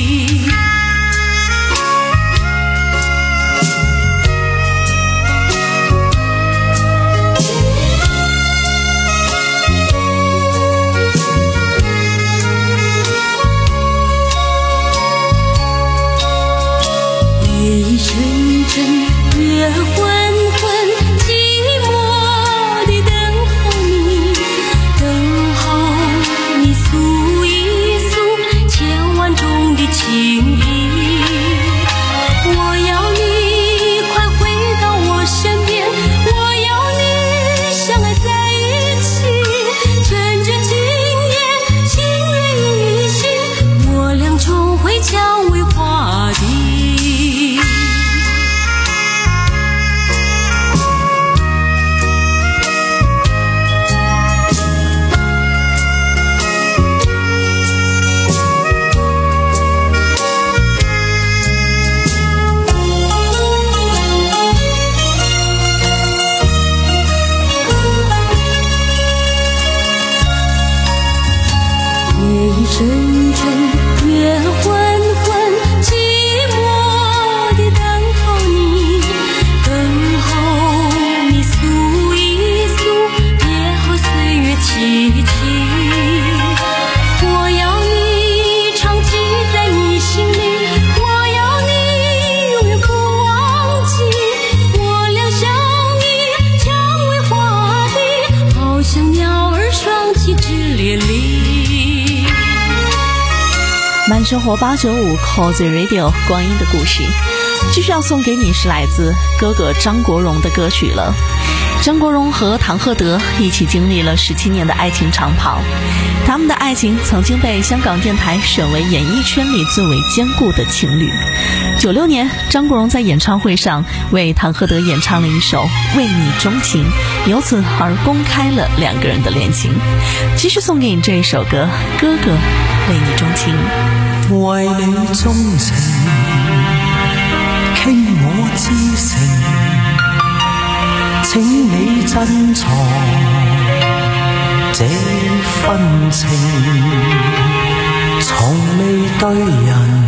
Speaker 17: 月昏昏，寂寞地等候你，等候你诉一诉千万种的情意。我要你快回到我身边，我要你相爱在一起，趁着今夜心愿一心，我俩重回蔷薇花地。深沉，月昏昏，寂寞地等候你，等候你诉一诉，别后岁月凄凄。我要你常记在你心里，我要你永远不忘记。我俩相依，蔷薇花地，好像鸟儿双栖枝连理。
Speaker 5: 慢生活八九五 Cozy Radio 光阴的故事，继续要送给你是来自哥哥张国荣的歌曲了。张国荣和唐鹤德一起经历了十七年的爱情长跑，他们的爱情曾经被香港电台选为演艺圈里最为坚固的情侣。九六年，张国荣在演唱会上为唐鹤德演唱了一首《为你钟情》，由此而公开了两个人的恋情。继续送给你这一首歌，哥哥为你钟情。
Speaker 11: 为你钟情，倾我至诚，请你珍藏这份情，从未对人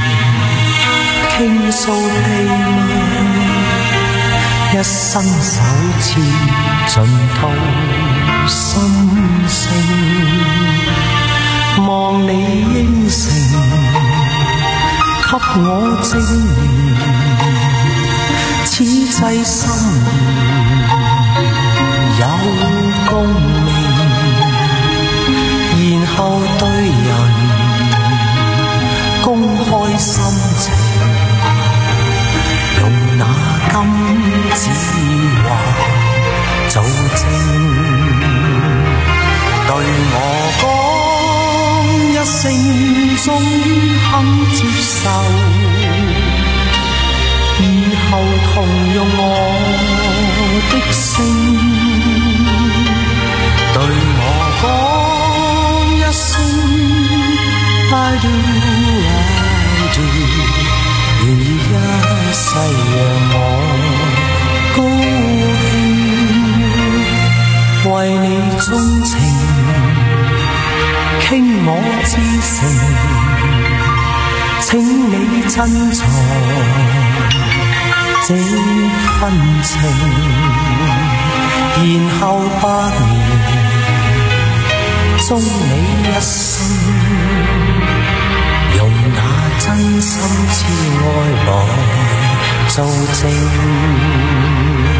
Speaker 11: 倾诉秘密，一生首次尽吐心声。望你應承，給我證明，此際心有共鳴，然後對人公開心情，用那金子畫做證，對我講一聲終於肯接受，以後同用我的姓，對我講一聲 I do I do， 願意一世讓我高興，為你鍾情，傾我至誠，請你珍藏這份情，然後百年終你一生，用那真心挚愛來做證。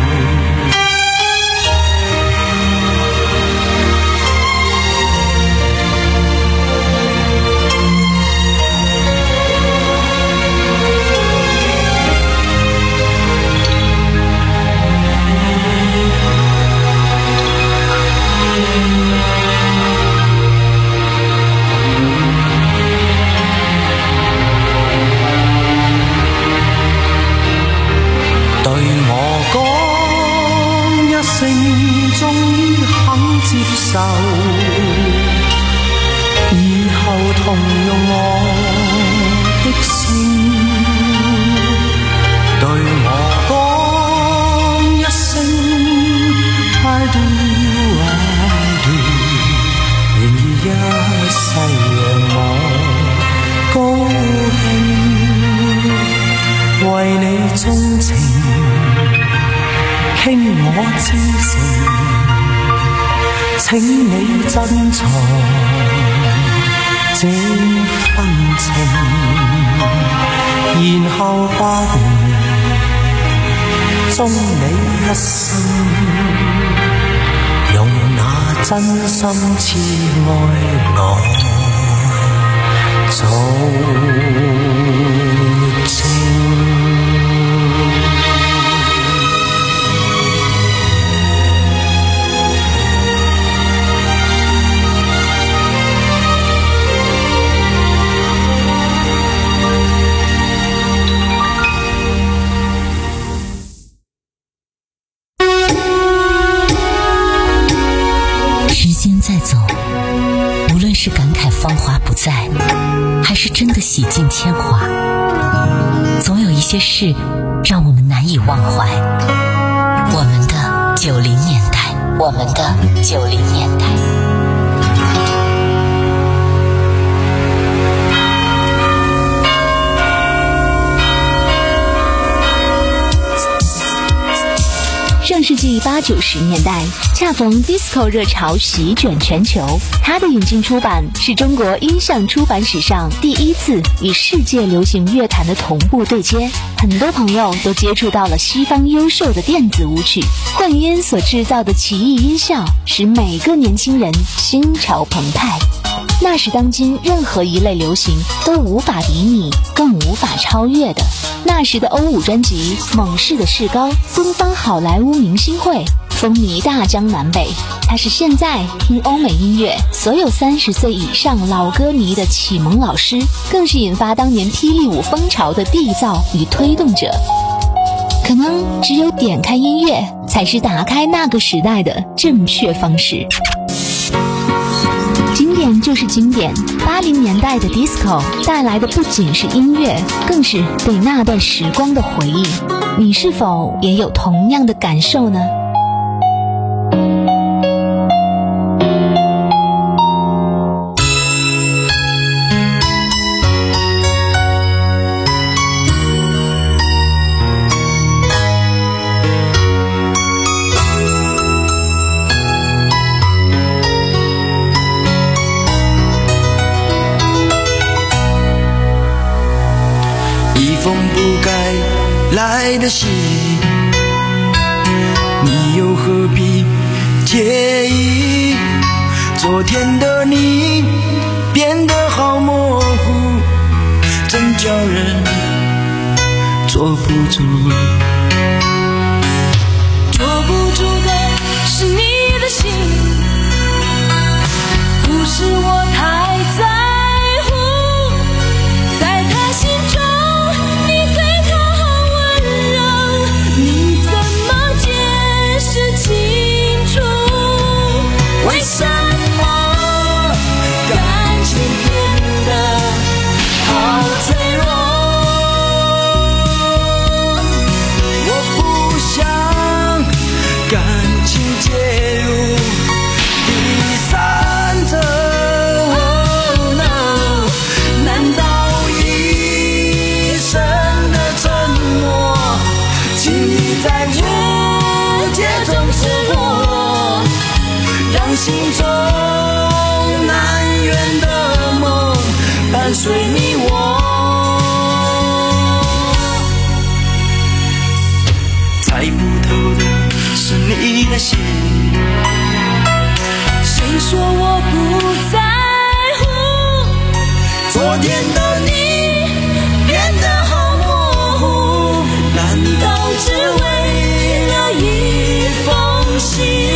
Speaker 11: 以後同用我的姓，對我講一聲 I do I do， 願意一世讓我高興，為你鍾情，傾我至誠。請你珍藏這份情，然後百年終你一生，用那真心摯愛我做證。
Speaker 16: 是感慨芳华不再，还是真的洗尽铅华，总有一些事让我们难以忘怀。我们的九零年代，我们的九零年代。
Speaker 5: 上世纪八九十年代，恰逢 disco 热潮席卷全球，它的引进出版是中国音像出版史上第一次与世界流行乐坛的同步对接。很多朋友都接触到了西方优秀的电子舞曲，混音所制造的奇异音效，使每个年轻人心潮澎湃。那是当今任何一类流行都无法比拟，更无法超越的。那时的欧舞专辑，猛士的士高，东方好莱坞明星会，风靡大江南北。它是现在听欧美音乐所有三十岁以上老歌迷的启蒙老师，更是引发当年霹雳舞风潮的缔造与推动者。可能只有点开音乐，才是打开那个时代的正确方式。经典就是经典，八零年代的 disco 带来的不仅是音乐，更是对那段时光的回忆。你是否也有同样的感受呢？
Speaker 1: 来的事，你又何必介意？昨天的你变得好模糊，真叫人坐不住。
Speaker 17: 坐不住的是你的心，不是我太在乎，在他心中为什么感情变得好脆弱？
Speaker 1: 我不想感情介入， 天的你变得好模糊，难道只为了一封信？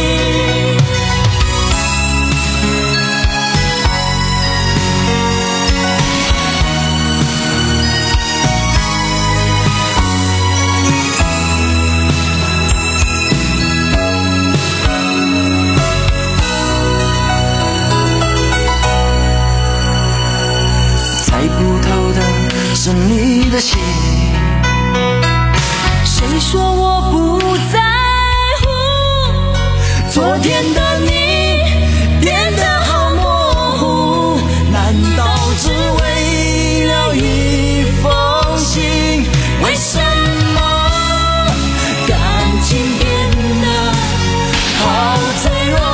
Speaker 1: 是你的心，谁说我不在乎？昨天的你变得好模糊，难道只为了一封信？为什么感情变得好脆弱？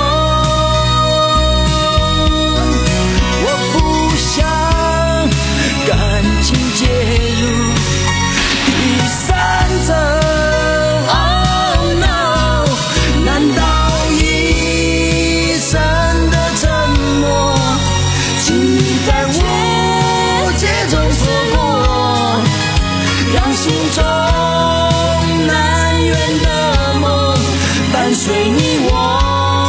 Speaker 1: 我不想感情介入第三者 ，Oh no！ 难道一生的沉默，请你在无解中错过，让心中难圆的梦伴随你我。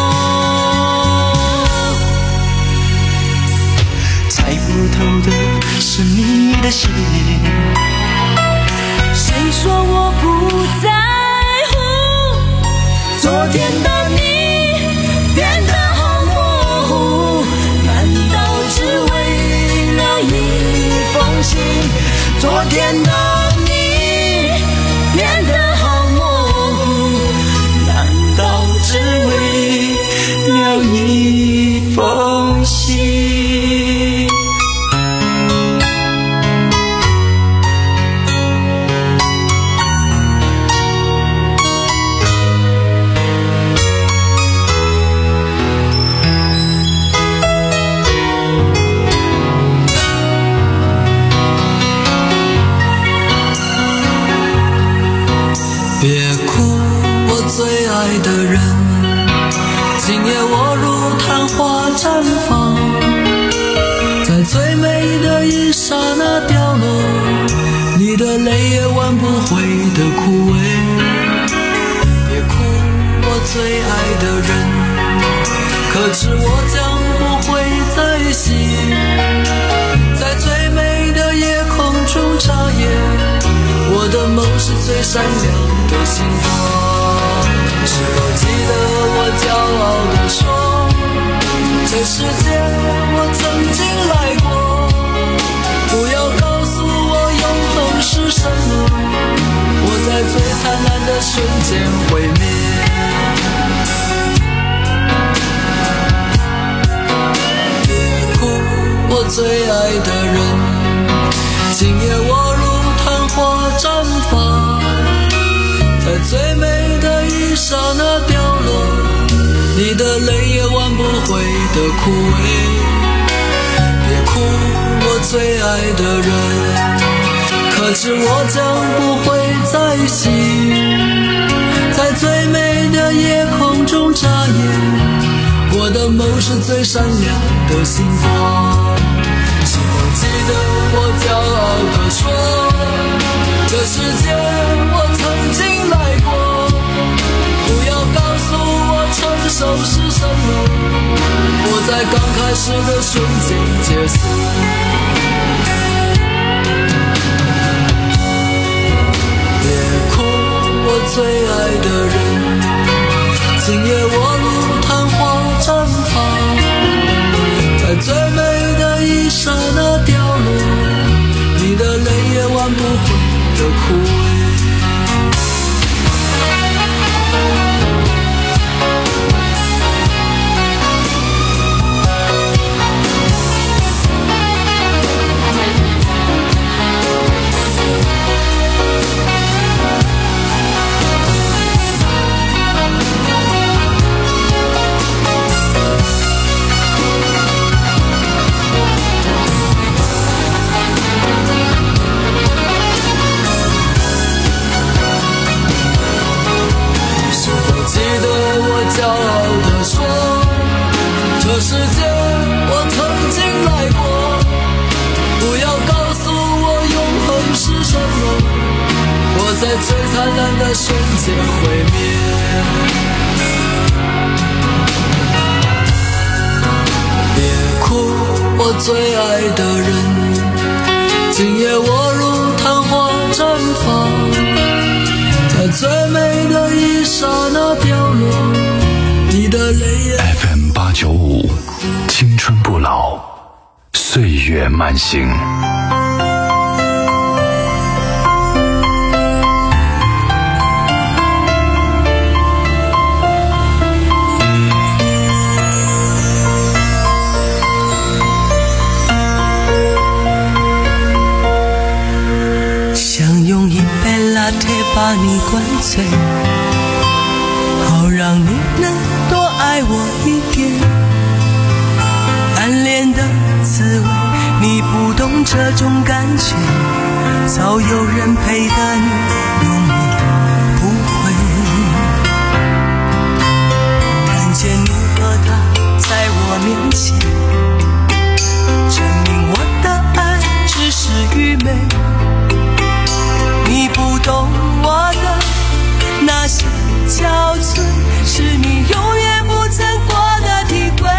Speaker 1: 猜不透的是你的心，谁说我不在乎？昨天的你变得好模糊，难道只为了一封信？昨天的你变得好模糊，难道只为了一封信？别哭，我最爱的人，今夜我如昙花绽放，在最美的一刹那掉落，你的泪也挽不回的枯萎。别哭，我最爱的人，可知我将不会再醒，在最美的夜空中眨眼，我的梦是最闪亮的星光。是否记得我骄傲地说，这世界我曾经来过，不要告诉我永恒是什么，我在最灿烂的瞬间毁灭。别哭，我最爱的人，今夜我如昙花绽放，在最美的一刹那掉落，你的泪也挽不回的枯萎。别哭，我最爱的人，可知我将不会再醒，在最美的夜空中眨眼，我的梦是最闪亮的星光。是否记得我骄傲地说，这世界我曾经来过，不要告诉我成熟是什么，我在刚开始的瞬间结束。别哭，我最爱的人，今夜我如昙花绽放，在最美的一刹那掉落，你的泪也挽不回的枯萎。 最灿烂的瞬间毁灭。别哭，我最爱的人，今夜我如昙花绽放，在最美的一刹那凋落，你的泪眼。
Speaker 3: F M 八九五，青春不老，岁月慢行。
Speaker 1: 想用一杯拿铁把你灌醉，好让你能多爱我一点。暗恋的滋味，你不懂这种感觉，早有人陪的你永远不会。看见你和他在我面前，证明我的爱只是愚昧。你不懂我的那些憔悴，是你永远不曾过的体会。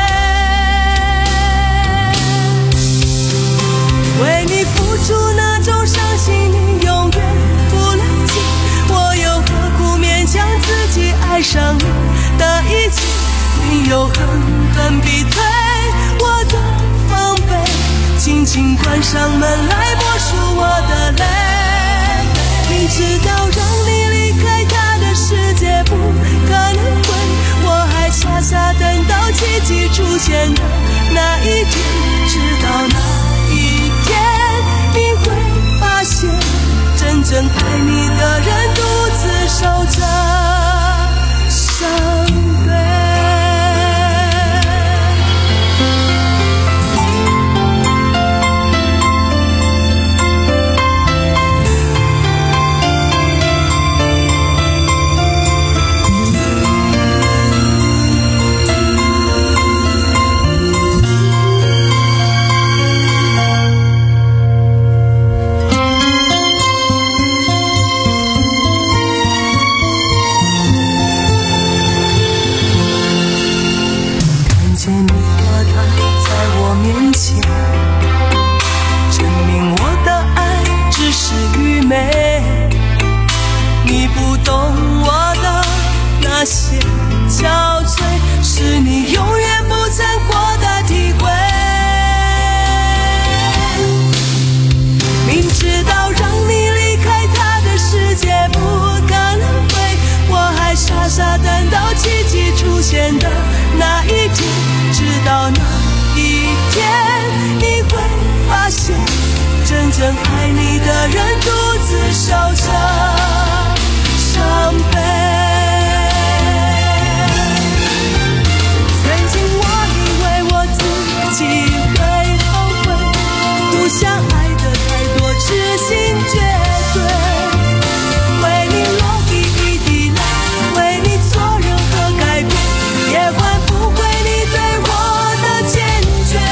Speaker 1: 为你付出那种伤心，你永远不了解，我又何苦勉强自己爱上你的一切？你又狠狠逼退我的防备，轻轻关上门来默数我的泪。你知道让你离开他的世界不可能会，我还傻傻等到奇迹出现的那一天，直到那一天你会发现，真正爱你的人独自守着伤悲。那些憔悴，是你永远不曾过的体会。明知道让你离开他的世界不可能会，我还傻傻等到奇迹出现的那一天，直到那一天你会发现，真正爱你的人独自守着伤悲。机会后悔，互相爱的太多，痴心绝对。为你落一一滴泪，为你做任何改变，也换不回你对我的坚决。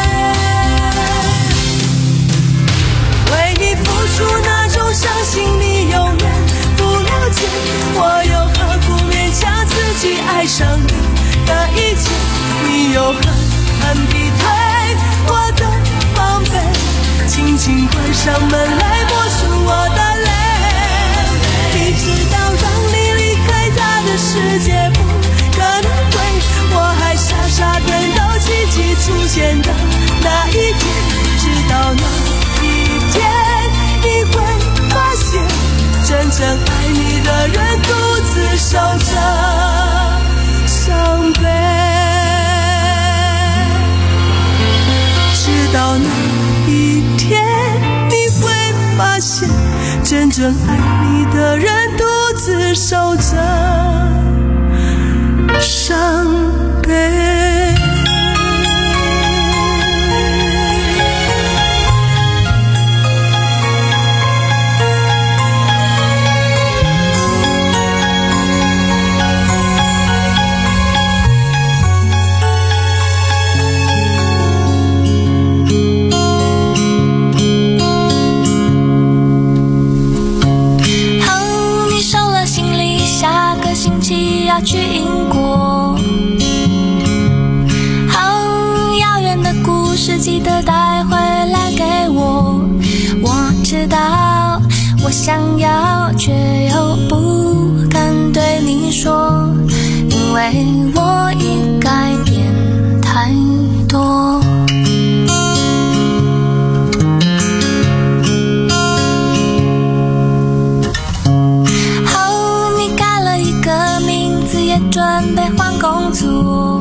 Speaker 1: 为你付出那种伤心，你永远不了解，我又何苦勉强自己爱上你的一切？你又何很逼退我的防备，轻轻关上门来默数我的泪。你知道让你离开他的世界不可能会，我还傻傻等到奇迹出现的那一天，直到那一天你会发现，真正爱你的人独自守着伤悲。直到那一天你会发现，真正爱你的人独自守着伤悲。
Speaker 10: 好故事记得带回来给我。我知道我想要，却又不敢对你说，因为我已改变太多。哦，你改了一个名字，也准备换工作。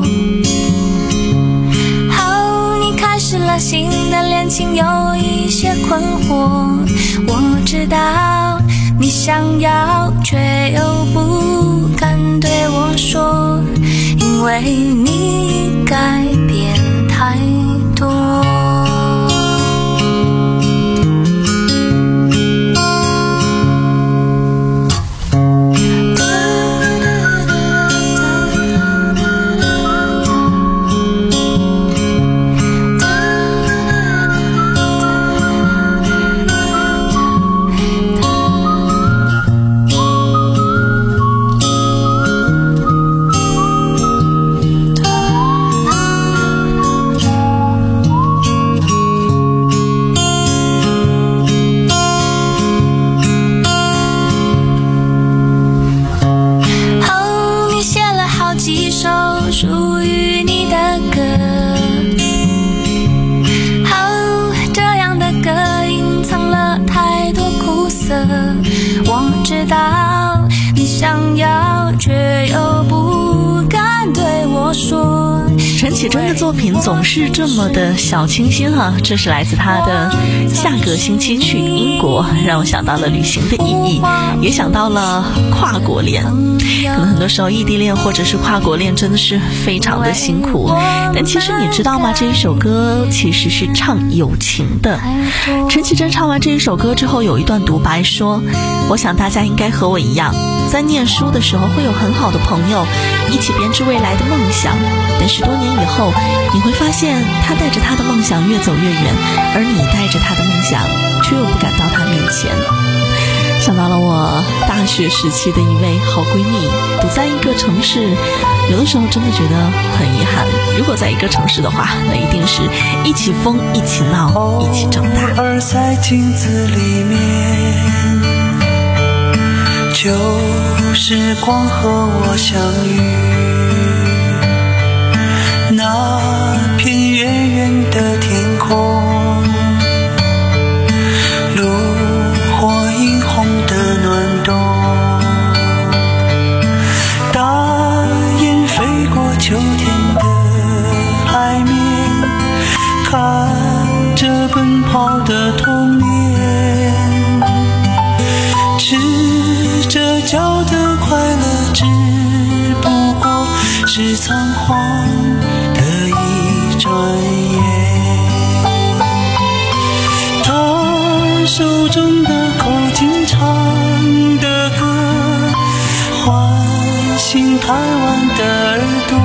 Speaker 10: 哦，你开始了新的恋情，有一些困惑。我知道你想要，却又不敢对我说，因为你改变太多。属于你的歌，哦，这样的歌隐藏了太多苦涩。我知道你想要，却又不敢对我说。
Speaker 5: 陈绮贞的作品总是这么的小清新啊，这是来自她的下个星期去英国，让我想到了旅行的意义，也想到了跨国恋。可能很多时候异地恋或者是跨国恋真的是非常的辛苦，但其实你知道吗，这一首歌其实是唱友情的。陈绮贞唱完这一首歌之后有一段独白说，我想大家应该和我一样，在念书的时候会有很好的朋友，一起编织未来的梦想，但十多年以后你会发现他带着他的梦想越走越远，而你带着他的梦想却又不敢到他面前。想到了我大学时期的一位好闺蜜，不在一个城市，有的时候真的觉得很遗憾。如果在一个城市的话，那一定是一起疯一起闹一起长大。
Speaker 11: 偶尔在镜子里面，旧时光和我相遇，那片远远的天空，炉火映红的暖冬，大雁飞过秋天的海面，看着奔跑的童年，赤着脚的快乐只不过是仓皇的一转眼，他手中的口琴唱的歌唤醒贪玩的耳朵，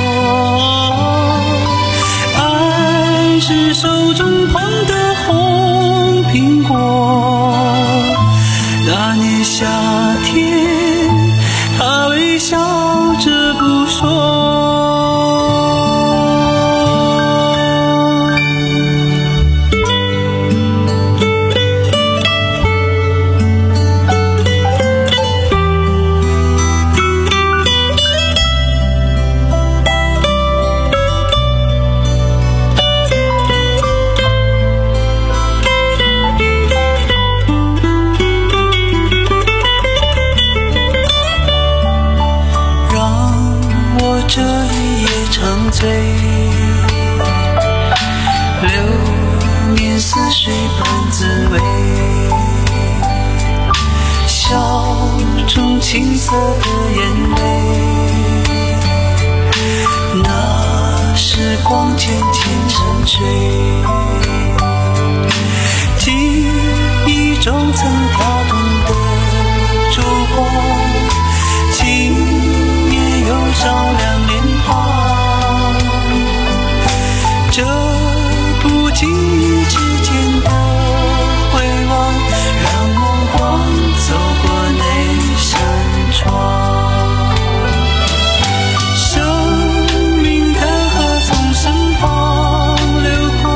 Speaker 11: 爱是手中捧的红苹果，那年夏天他微笑着不说。这一夜长醉，流年似水般滋味，笑中青涩的眼泪，那时光渐渐沉睡，记忆中曾跳动的烛光，今夜又照亮脸庞，这不经意之间的回望，让目光走过那扇窗，生命的河从身旁流过，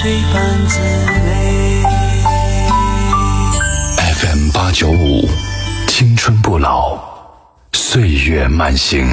Speaker 11: 谁般滋味。
Speaker 3: F M 八九五，青春不老，岁月慢行。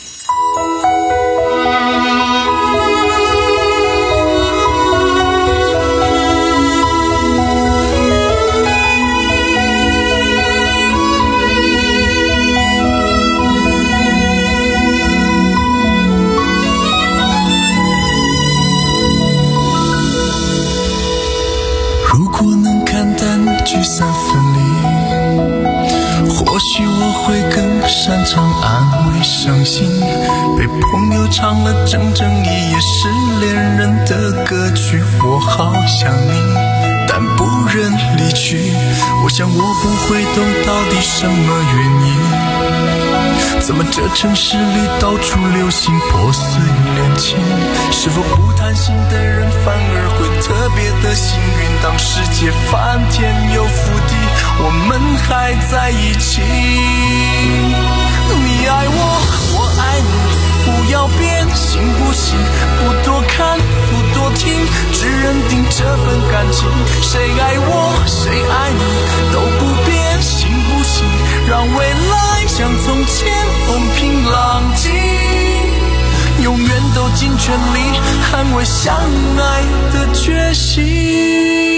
Speaker 11: 聚散分离，或许我会更擅长安慰伤心，被朋友唱了整整一夜失恋人的歌曲，我好想你，但不忍离去。我想我不会懂到底什么原因，怎么这城市里到处流行破碎恋情？是否不贪心的人反而会特别的幸运？当世界翻天又覆地，我们还在一起。你爱我，我爱你，不要变心不行，不多看不多听，只认定这份感情。谁爱我谁爱你都不变行不行，让未来像从前风平浪静，永远都尽全力捍卫相爱的决心。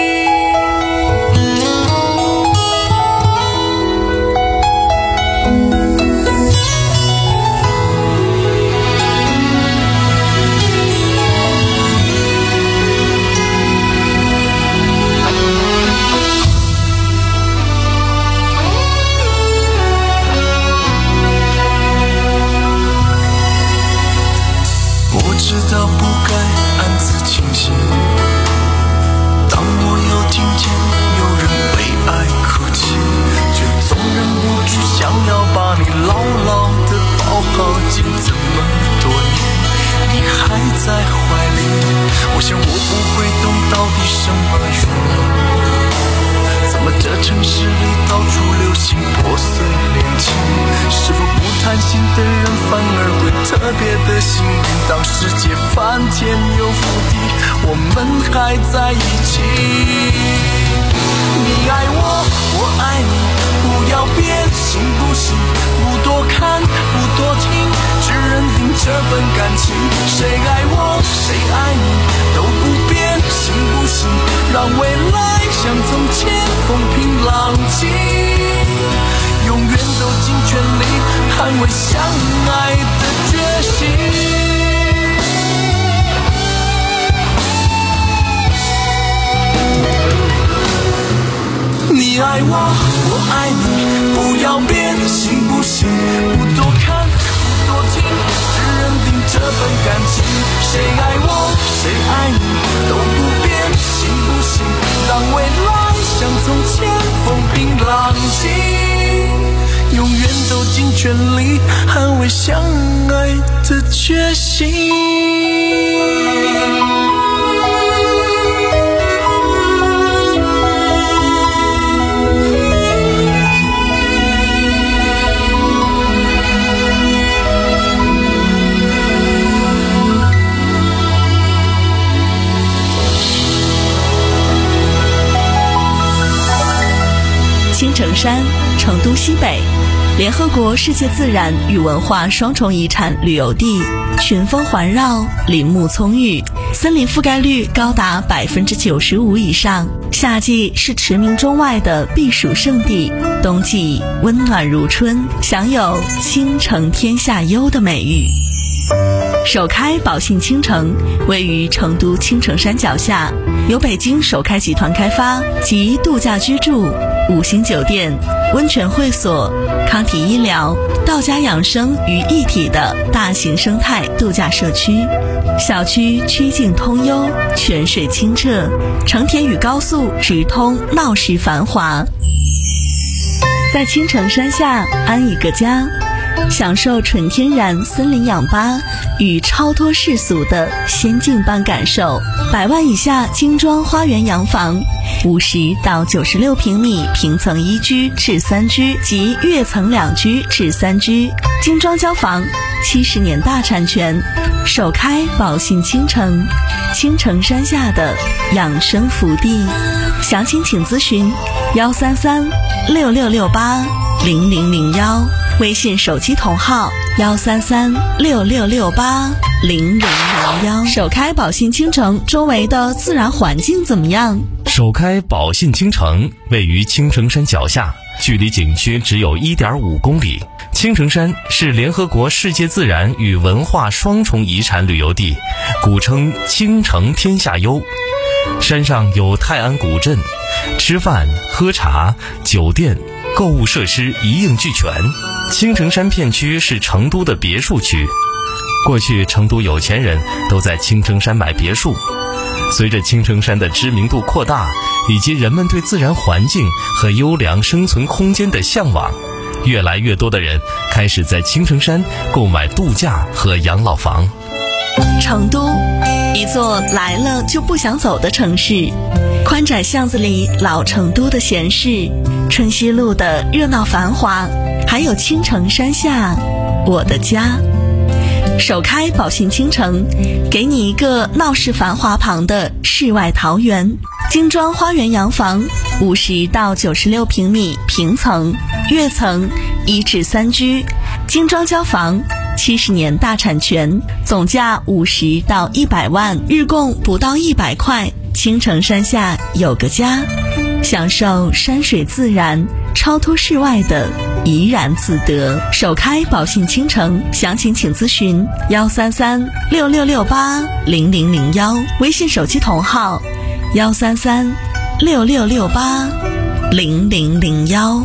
Speaker 11: 知道不该暗自庆幸，当我又听见有人为爱哭泣，却总忍不住想要把你牢牢地抱好紧。这么多年你还在怀里，我想我不会懂到底什么原因，怎么这城市里到处流行破碎恋情？是否不贪心的人反而会特别的幸运？当世界翻天又覆地，我们还在一起。你爱我，我爱你，不要变行不行？不多看不多听，只认定这份感情。谁爱我谁爱你都不变行不行？让未来像从前风平浪静，永远都尽全力捍卫相爱的决心。你爱我，我爱你，不要变行不行？不多看不多听，只认定这份感情。谁爱我谁爱你都不变行不行？让未来像从前风平浪静，永远都尽全力捍卫相爱的决心。
Speaker 5: 青城山，成都西北，联合国世界自然与文化双重遗产旅游地，群峰环绕，林木葱郁，森林覆盖率高达百分之九十五以上。夏季是驰名中外的避暑胜地，冬季温暖如春，享有倾城天下优的美誉。首开宝信倾城位于成都青城山脚下，由北京首开集团开发，集度假居住、五星酒店、温泉会所、康体医疗、道家养生于一体的大型生态度假社区。小区曲径通幽，泉水清澈，成田与高速直通，闹市繁华。在青城山下安一个家， 享受纯天然森林氧吧与超脱世俗的仙境般感受。百万以下精装花园洋房，五十到九十六平米平层一居至三居及跃层两居至三居，精装交房，七十年大产权，首开宝信倾城，青城山下的养生福地。详情请咨询幺三三六六六八零零零幺，微信手机同号幺三三六六六八零零零幺。首开宝信倾城周围的自然环境怎么样？
Speaker 7: 首开宝信倾城位于青城山脚下，距离景区只有 一点五公里。青城山是联合国世界自然与文化双重遗产旅游地，古称青城天下优。山上有泰安古镇，吃饭、喝茶、酒店、购物设施一应俱全。青城山片区是成都的别墅区，过去成都有钱人都在青城山买别墅。随着青城山的知名度扩大，以及人们对自然环境和优良生存空间的向往，越来越多的人开始在青城山购买度假和养老房。
Speaker 5: 成都，一座来了就不想走的城市。宽窄巷子里老成都的闲适，春熙路的热闹繁华，还有青城山下我的家。首开宝信倾城，给你一个闹市繁华旁的世外桃源。精装花园洋房，五十到九十六平米平层，跃层一至三居，精装交房，七十年大产权，总价五十到一百万，日供不到一百块。青城山下有个家，享受山水自然，超脱世外的怡然自得。首开宝信倾城，详情请咨询幺三三六六六八零零零幺，微信手机同号幺三三六六六八零零零幺。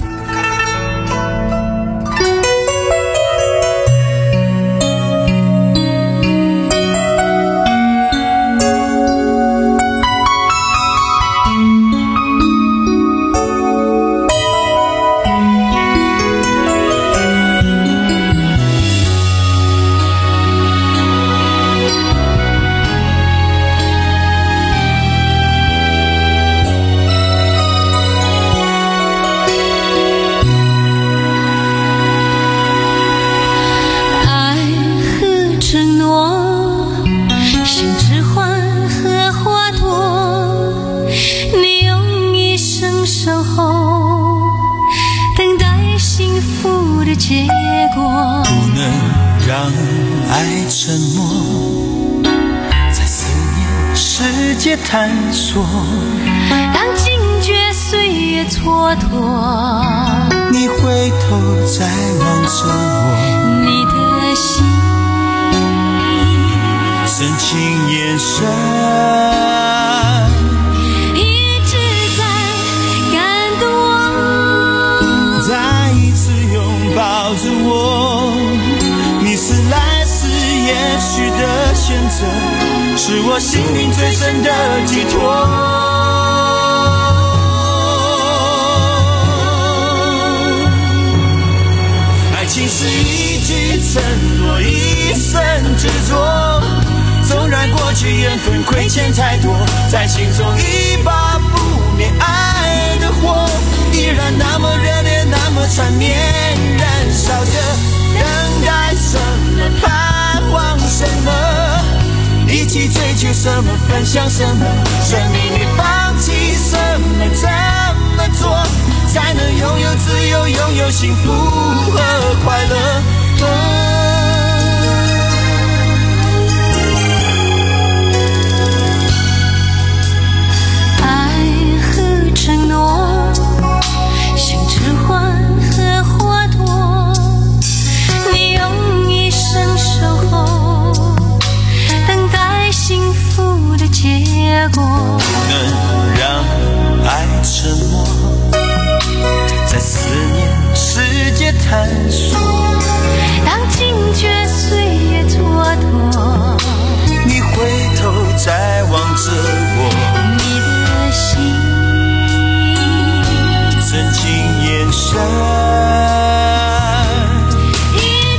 Speaker 11: 探索，
Speaker 17: 当惊觉岁月蹉跎，
Speaker 11: 你回头再望着我，
Speaker 17: 你的心
Speaker 11: 深情眼神
Speaker 17: 一直在感动我，
Speaker 11: 再一次拥抱着我，你是来世也许的选择，是我心灵最深的寄托。爱情是一句承诺，一生执着，纵然过去缘分亏欠太多，在心中一把不灭爱的火，依然那么热烈，那么缠绵，燃烧着，等待什么，盼望什么，一起追求什么，分享什么，生命里放弃什么，怎么做才能拥有自由，拥有幸福和快乐。哦
Speaker 17: 承诺像指环和花朵，你用一生守候，等待幸福的结果。
Speaker 11: 不能让爱沉默，在思念世界探索，
Speaker 17: 当惊觉岁月蹉跎，
Speaker 11: 你回头再望着我，
Speaker 17: 你的心
Speaker 11: 深情眼神
Speaker 17: 一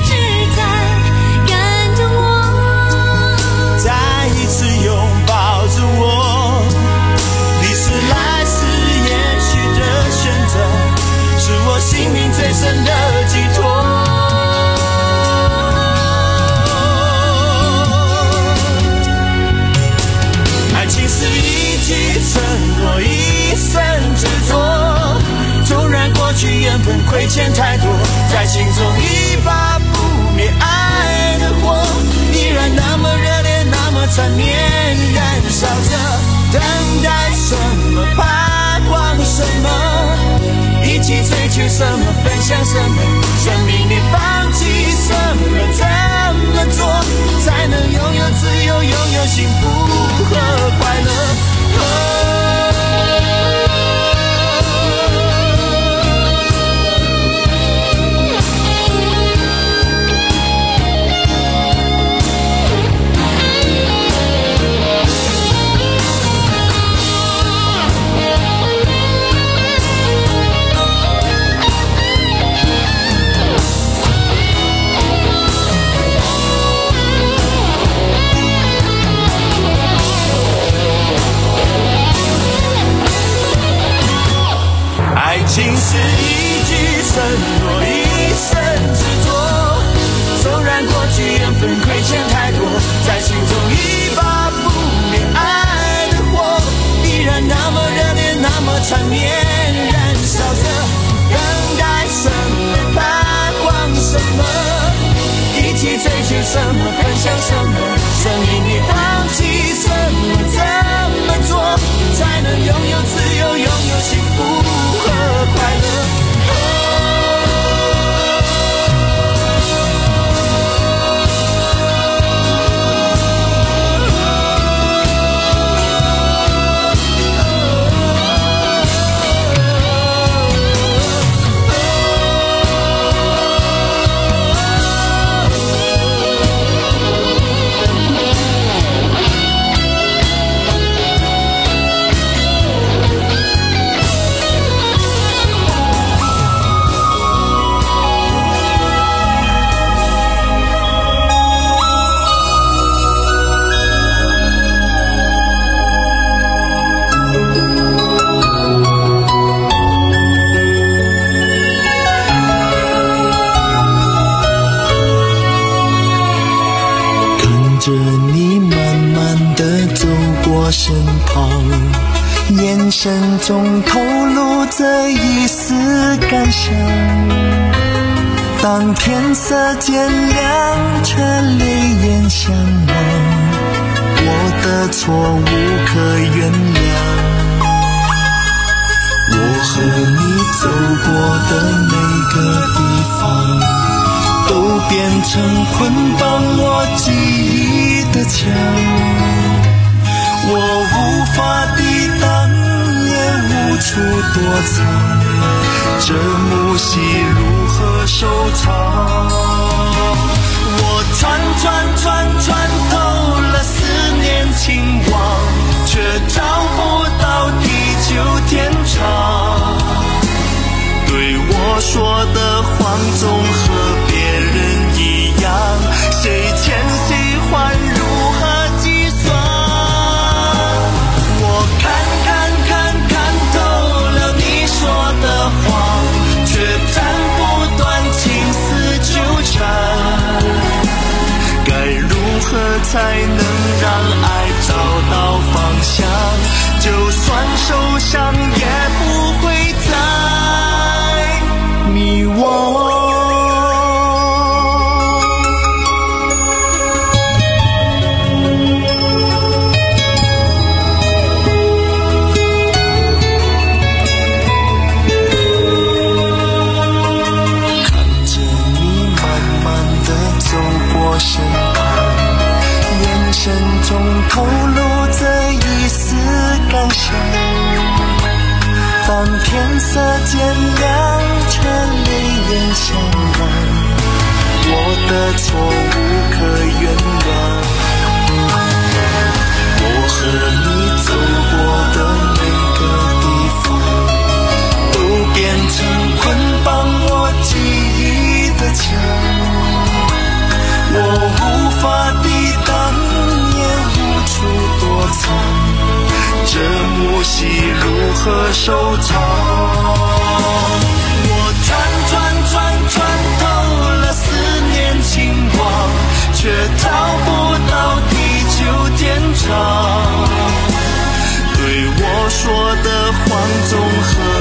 Speaker 11: 欠太多，在心中一把不灭爱的火，依然那么热烈，那么缠绵，燃烧着，等待什么，盼望什么，一起追求什么，分享什么，生命里放弃什么，怎么做才能拥有自由，拥有幸福和快乐、哦爱情是一句承诺，一生执着，纵然过去缘分亏欠太多，在心中一把不灭爱的火，依然那么热烈，那么缠绵，燃烧着，等待什么，盼望什么，一起追求什么，分享什么，生命里放弃什么，怎么做才能拥有自由，拥有幸福和快乐、着你慢慢地走过身旁，眼神中透露着一丝感伤。当天色渐亮，却泪眼相望，我的错无可原谅。我和你走过的每个地方，都变成捆绑我记忆的墙，我无法抵挡，也无处躲藏，这幕戏如何收场？我穿穿穿穿透了思念情网，却找不到地久天长。对我说的谎总和别人一样，谁欠谁还如何计算？我看看看看透了你说的谎，却斩不断情丝纠缠。该如何才能让爱找到方向？就算受伤也不会再迷惘。身旁，眼神中透露着一丝感伤。当天色渐亮，却泪眼相望，我的错无可原谅。我和你走过的每个地方，都变成捆绑我记忆的墙。我无法抵挡，也无处躲藏，这幕戏如何收场？我穿穿穿穿透了思念情网，却找不到地久天长。对我说的谎总和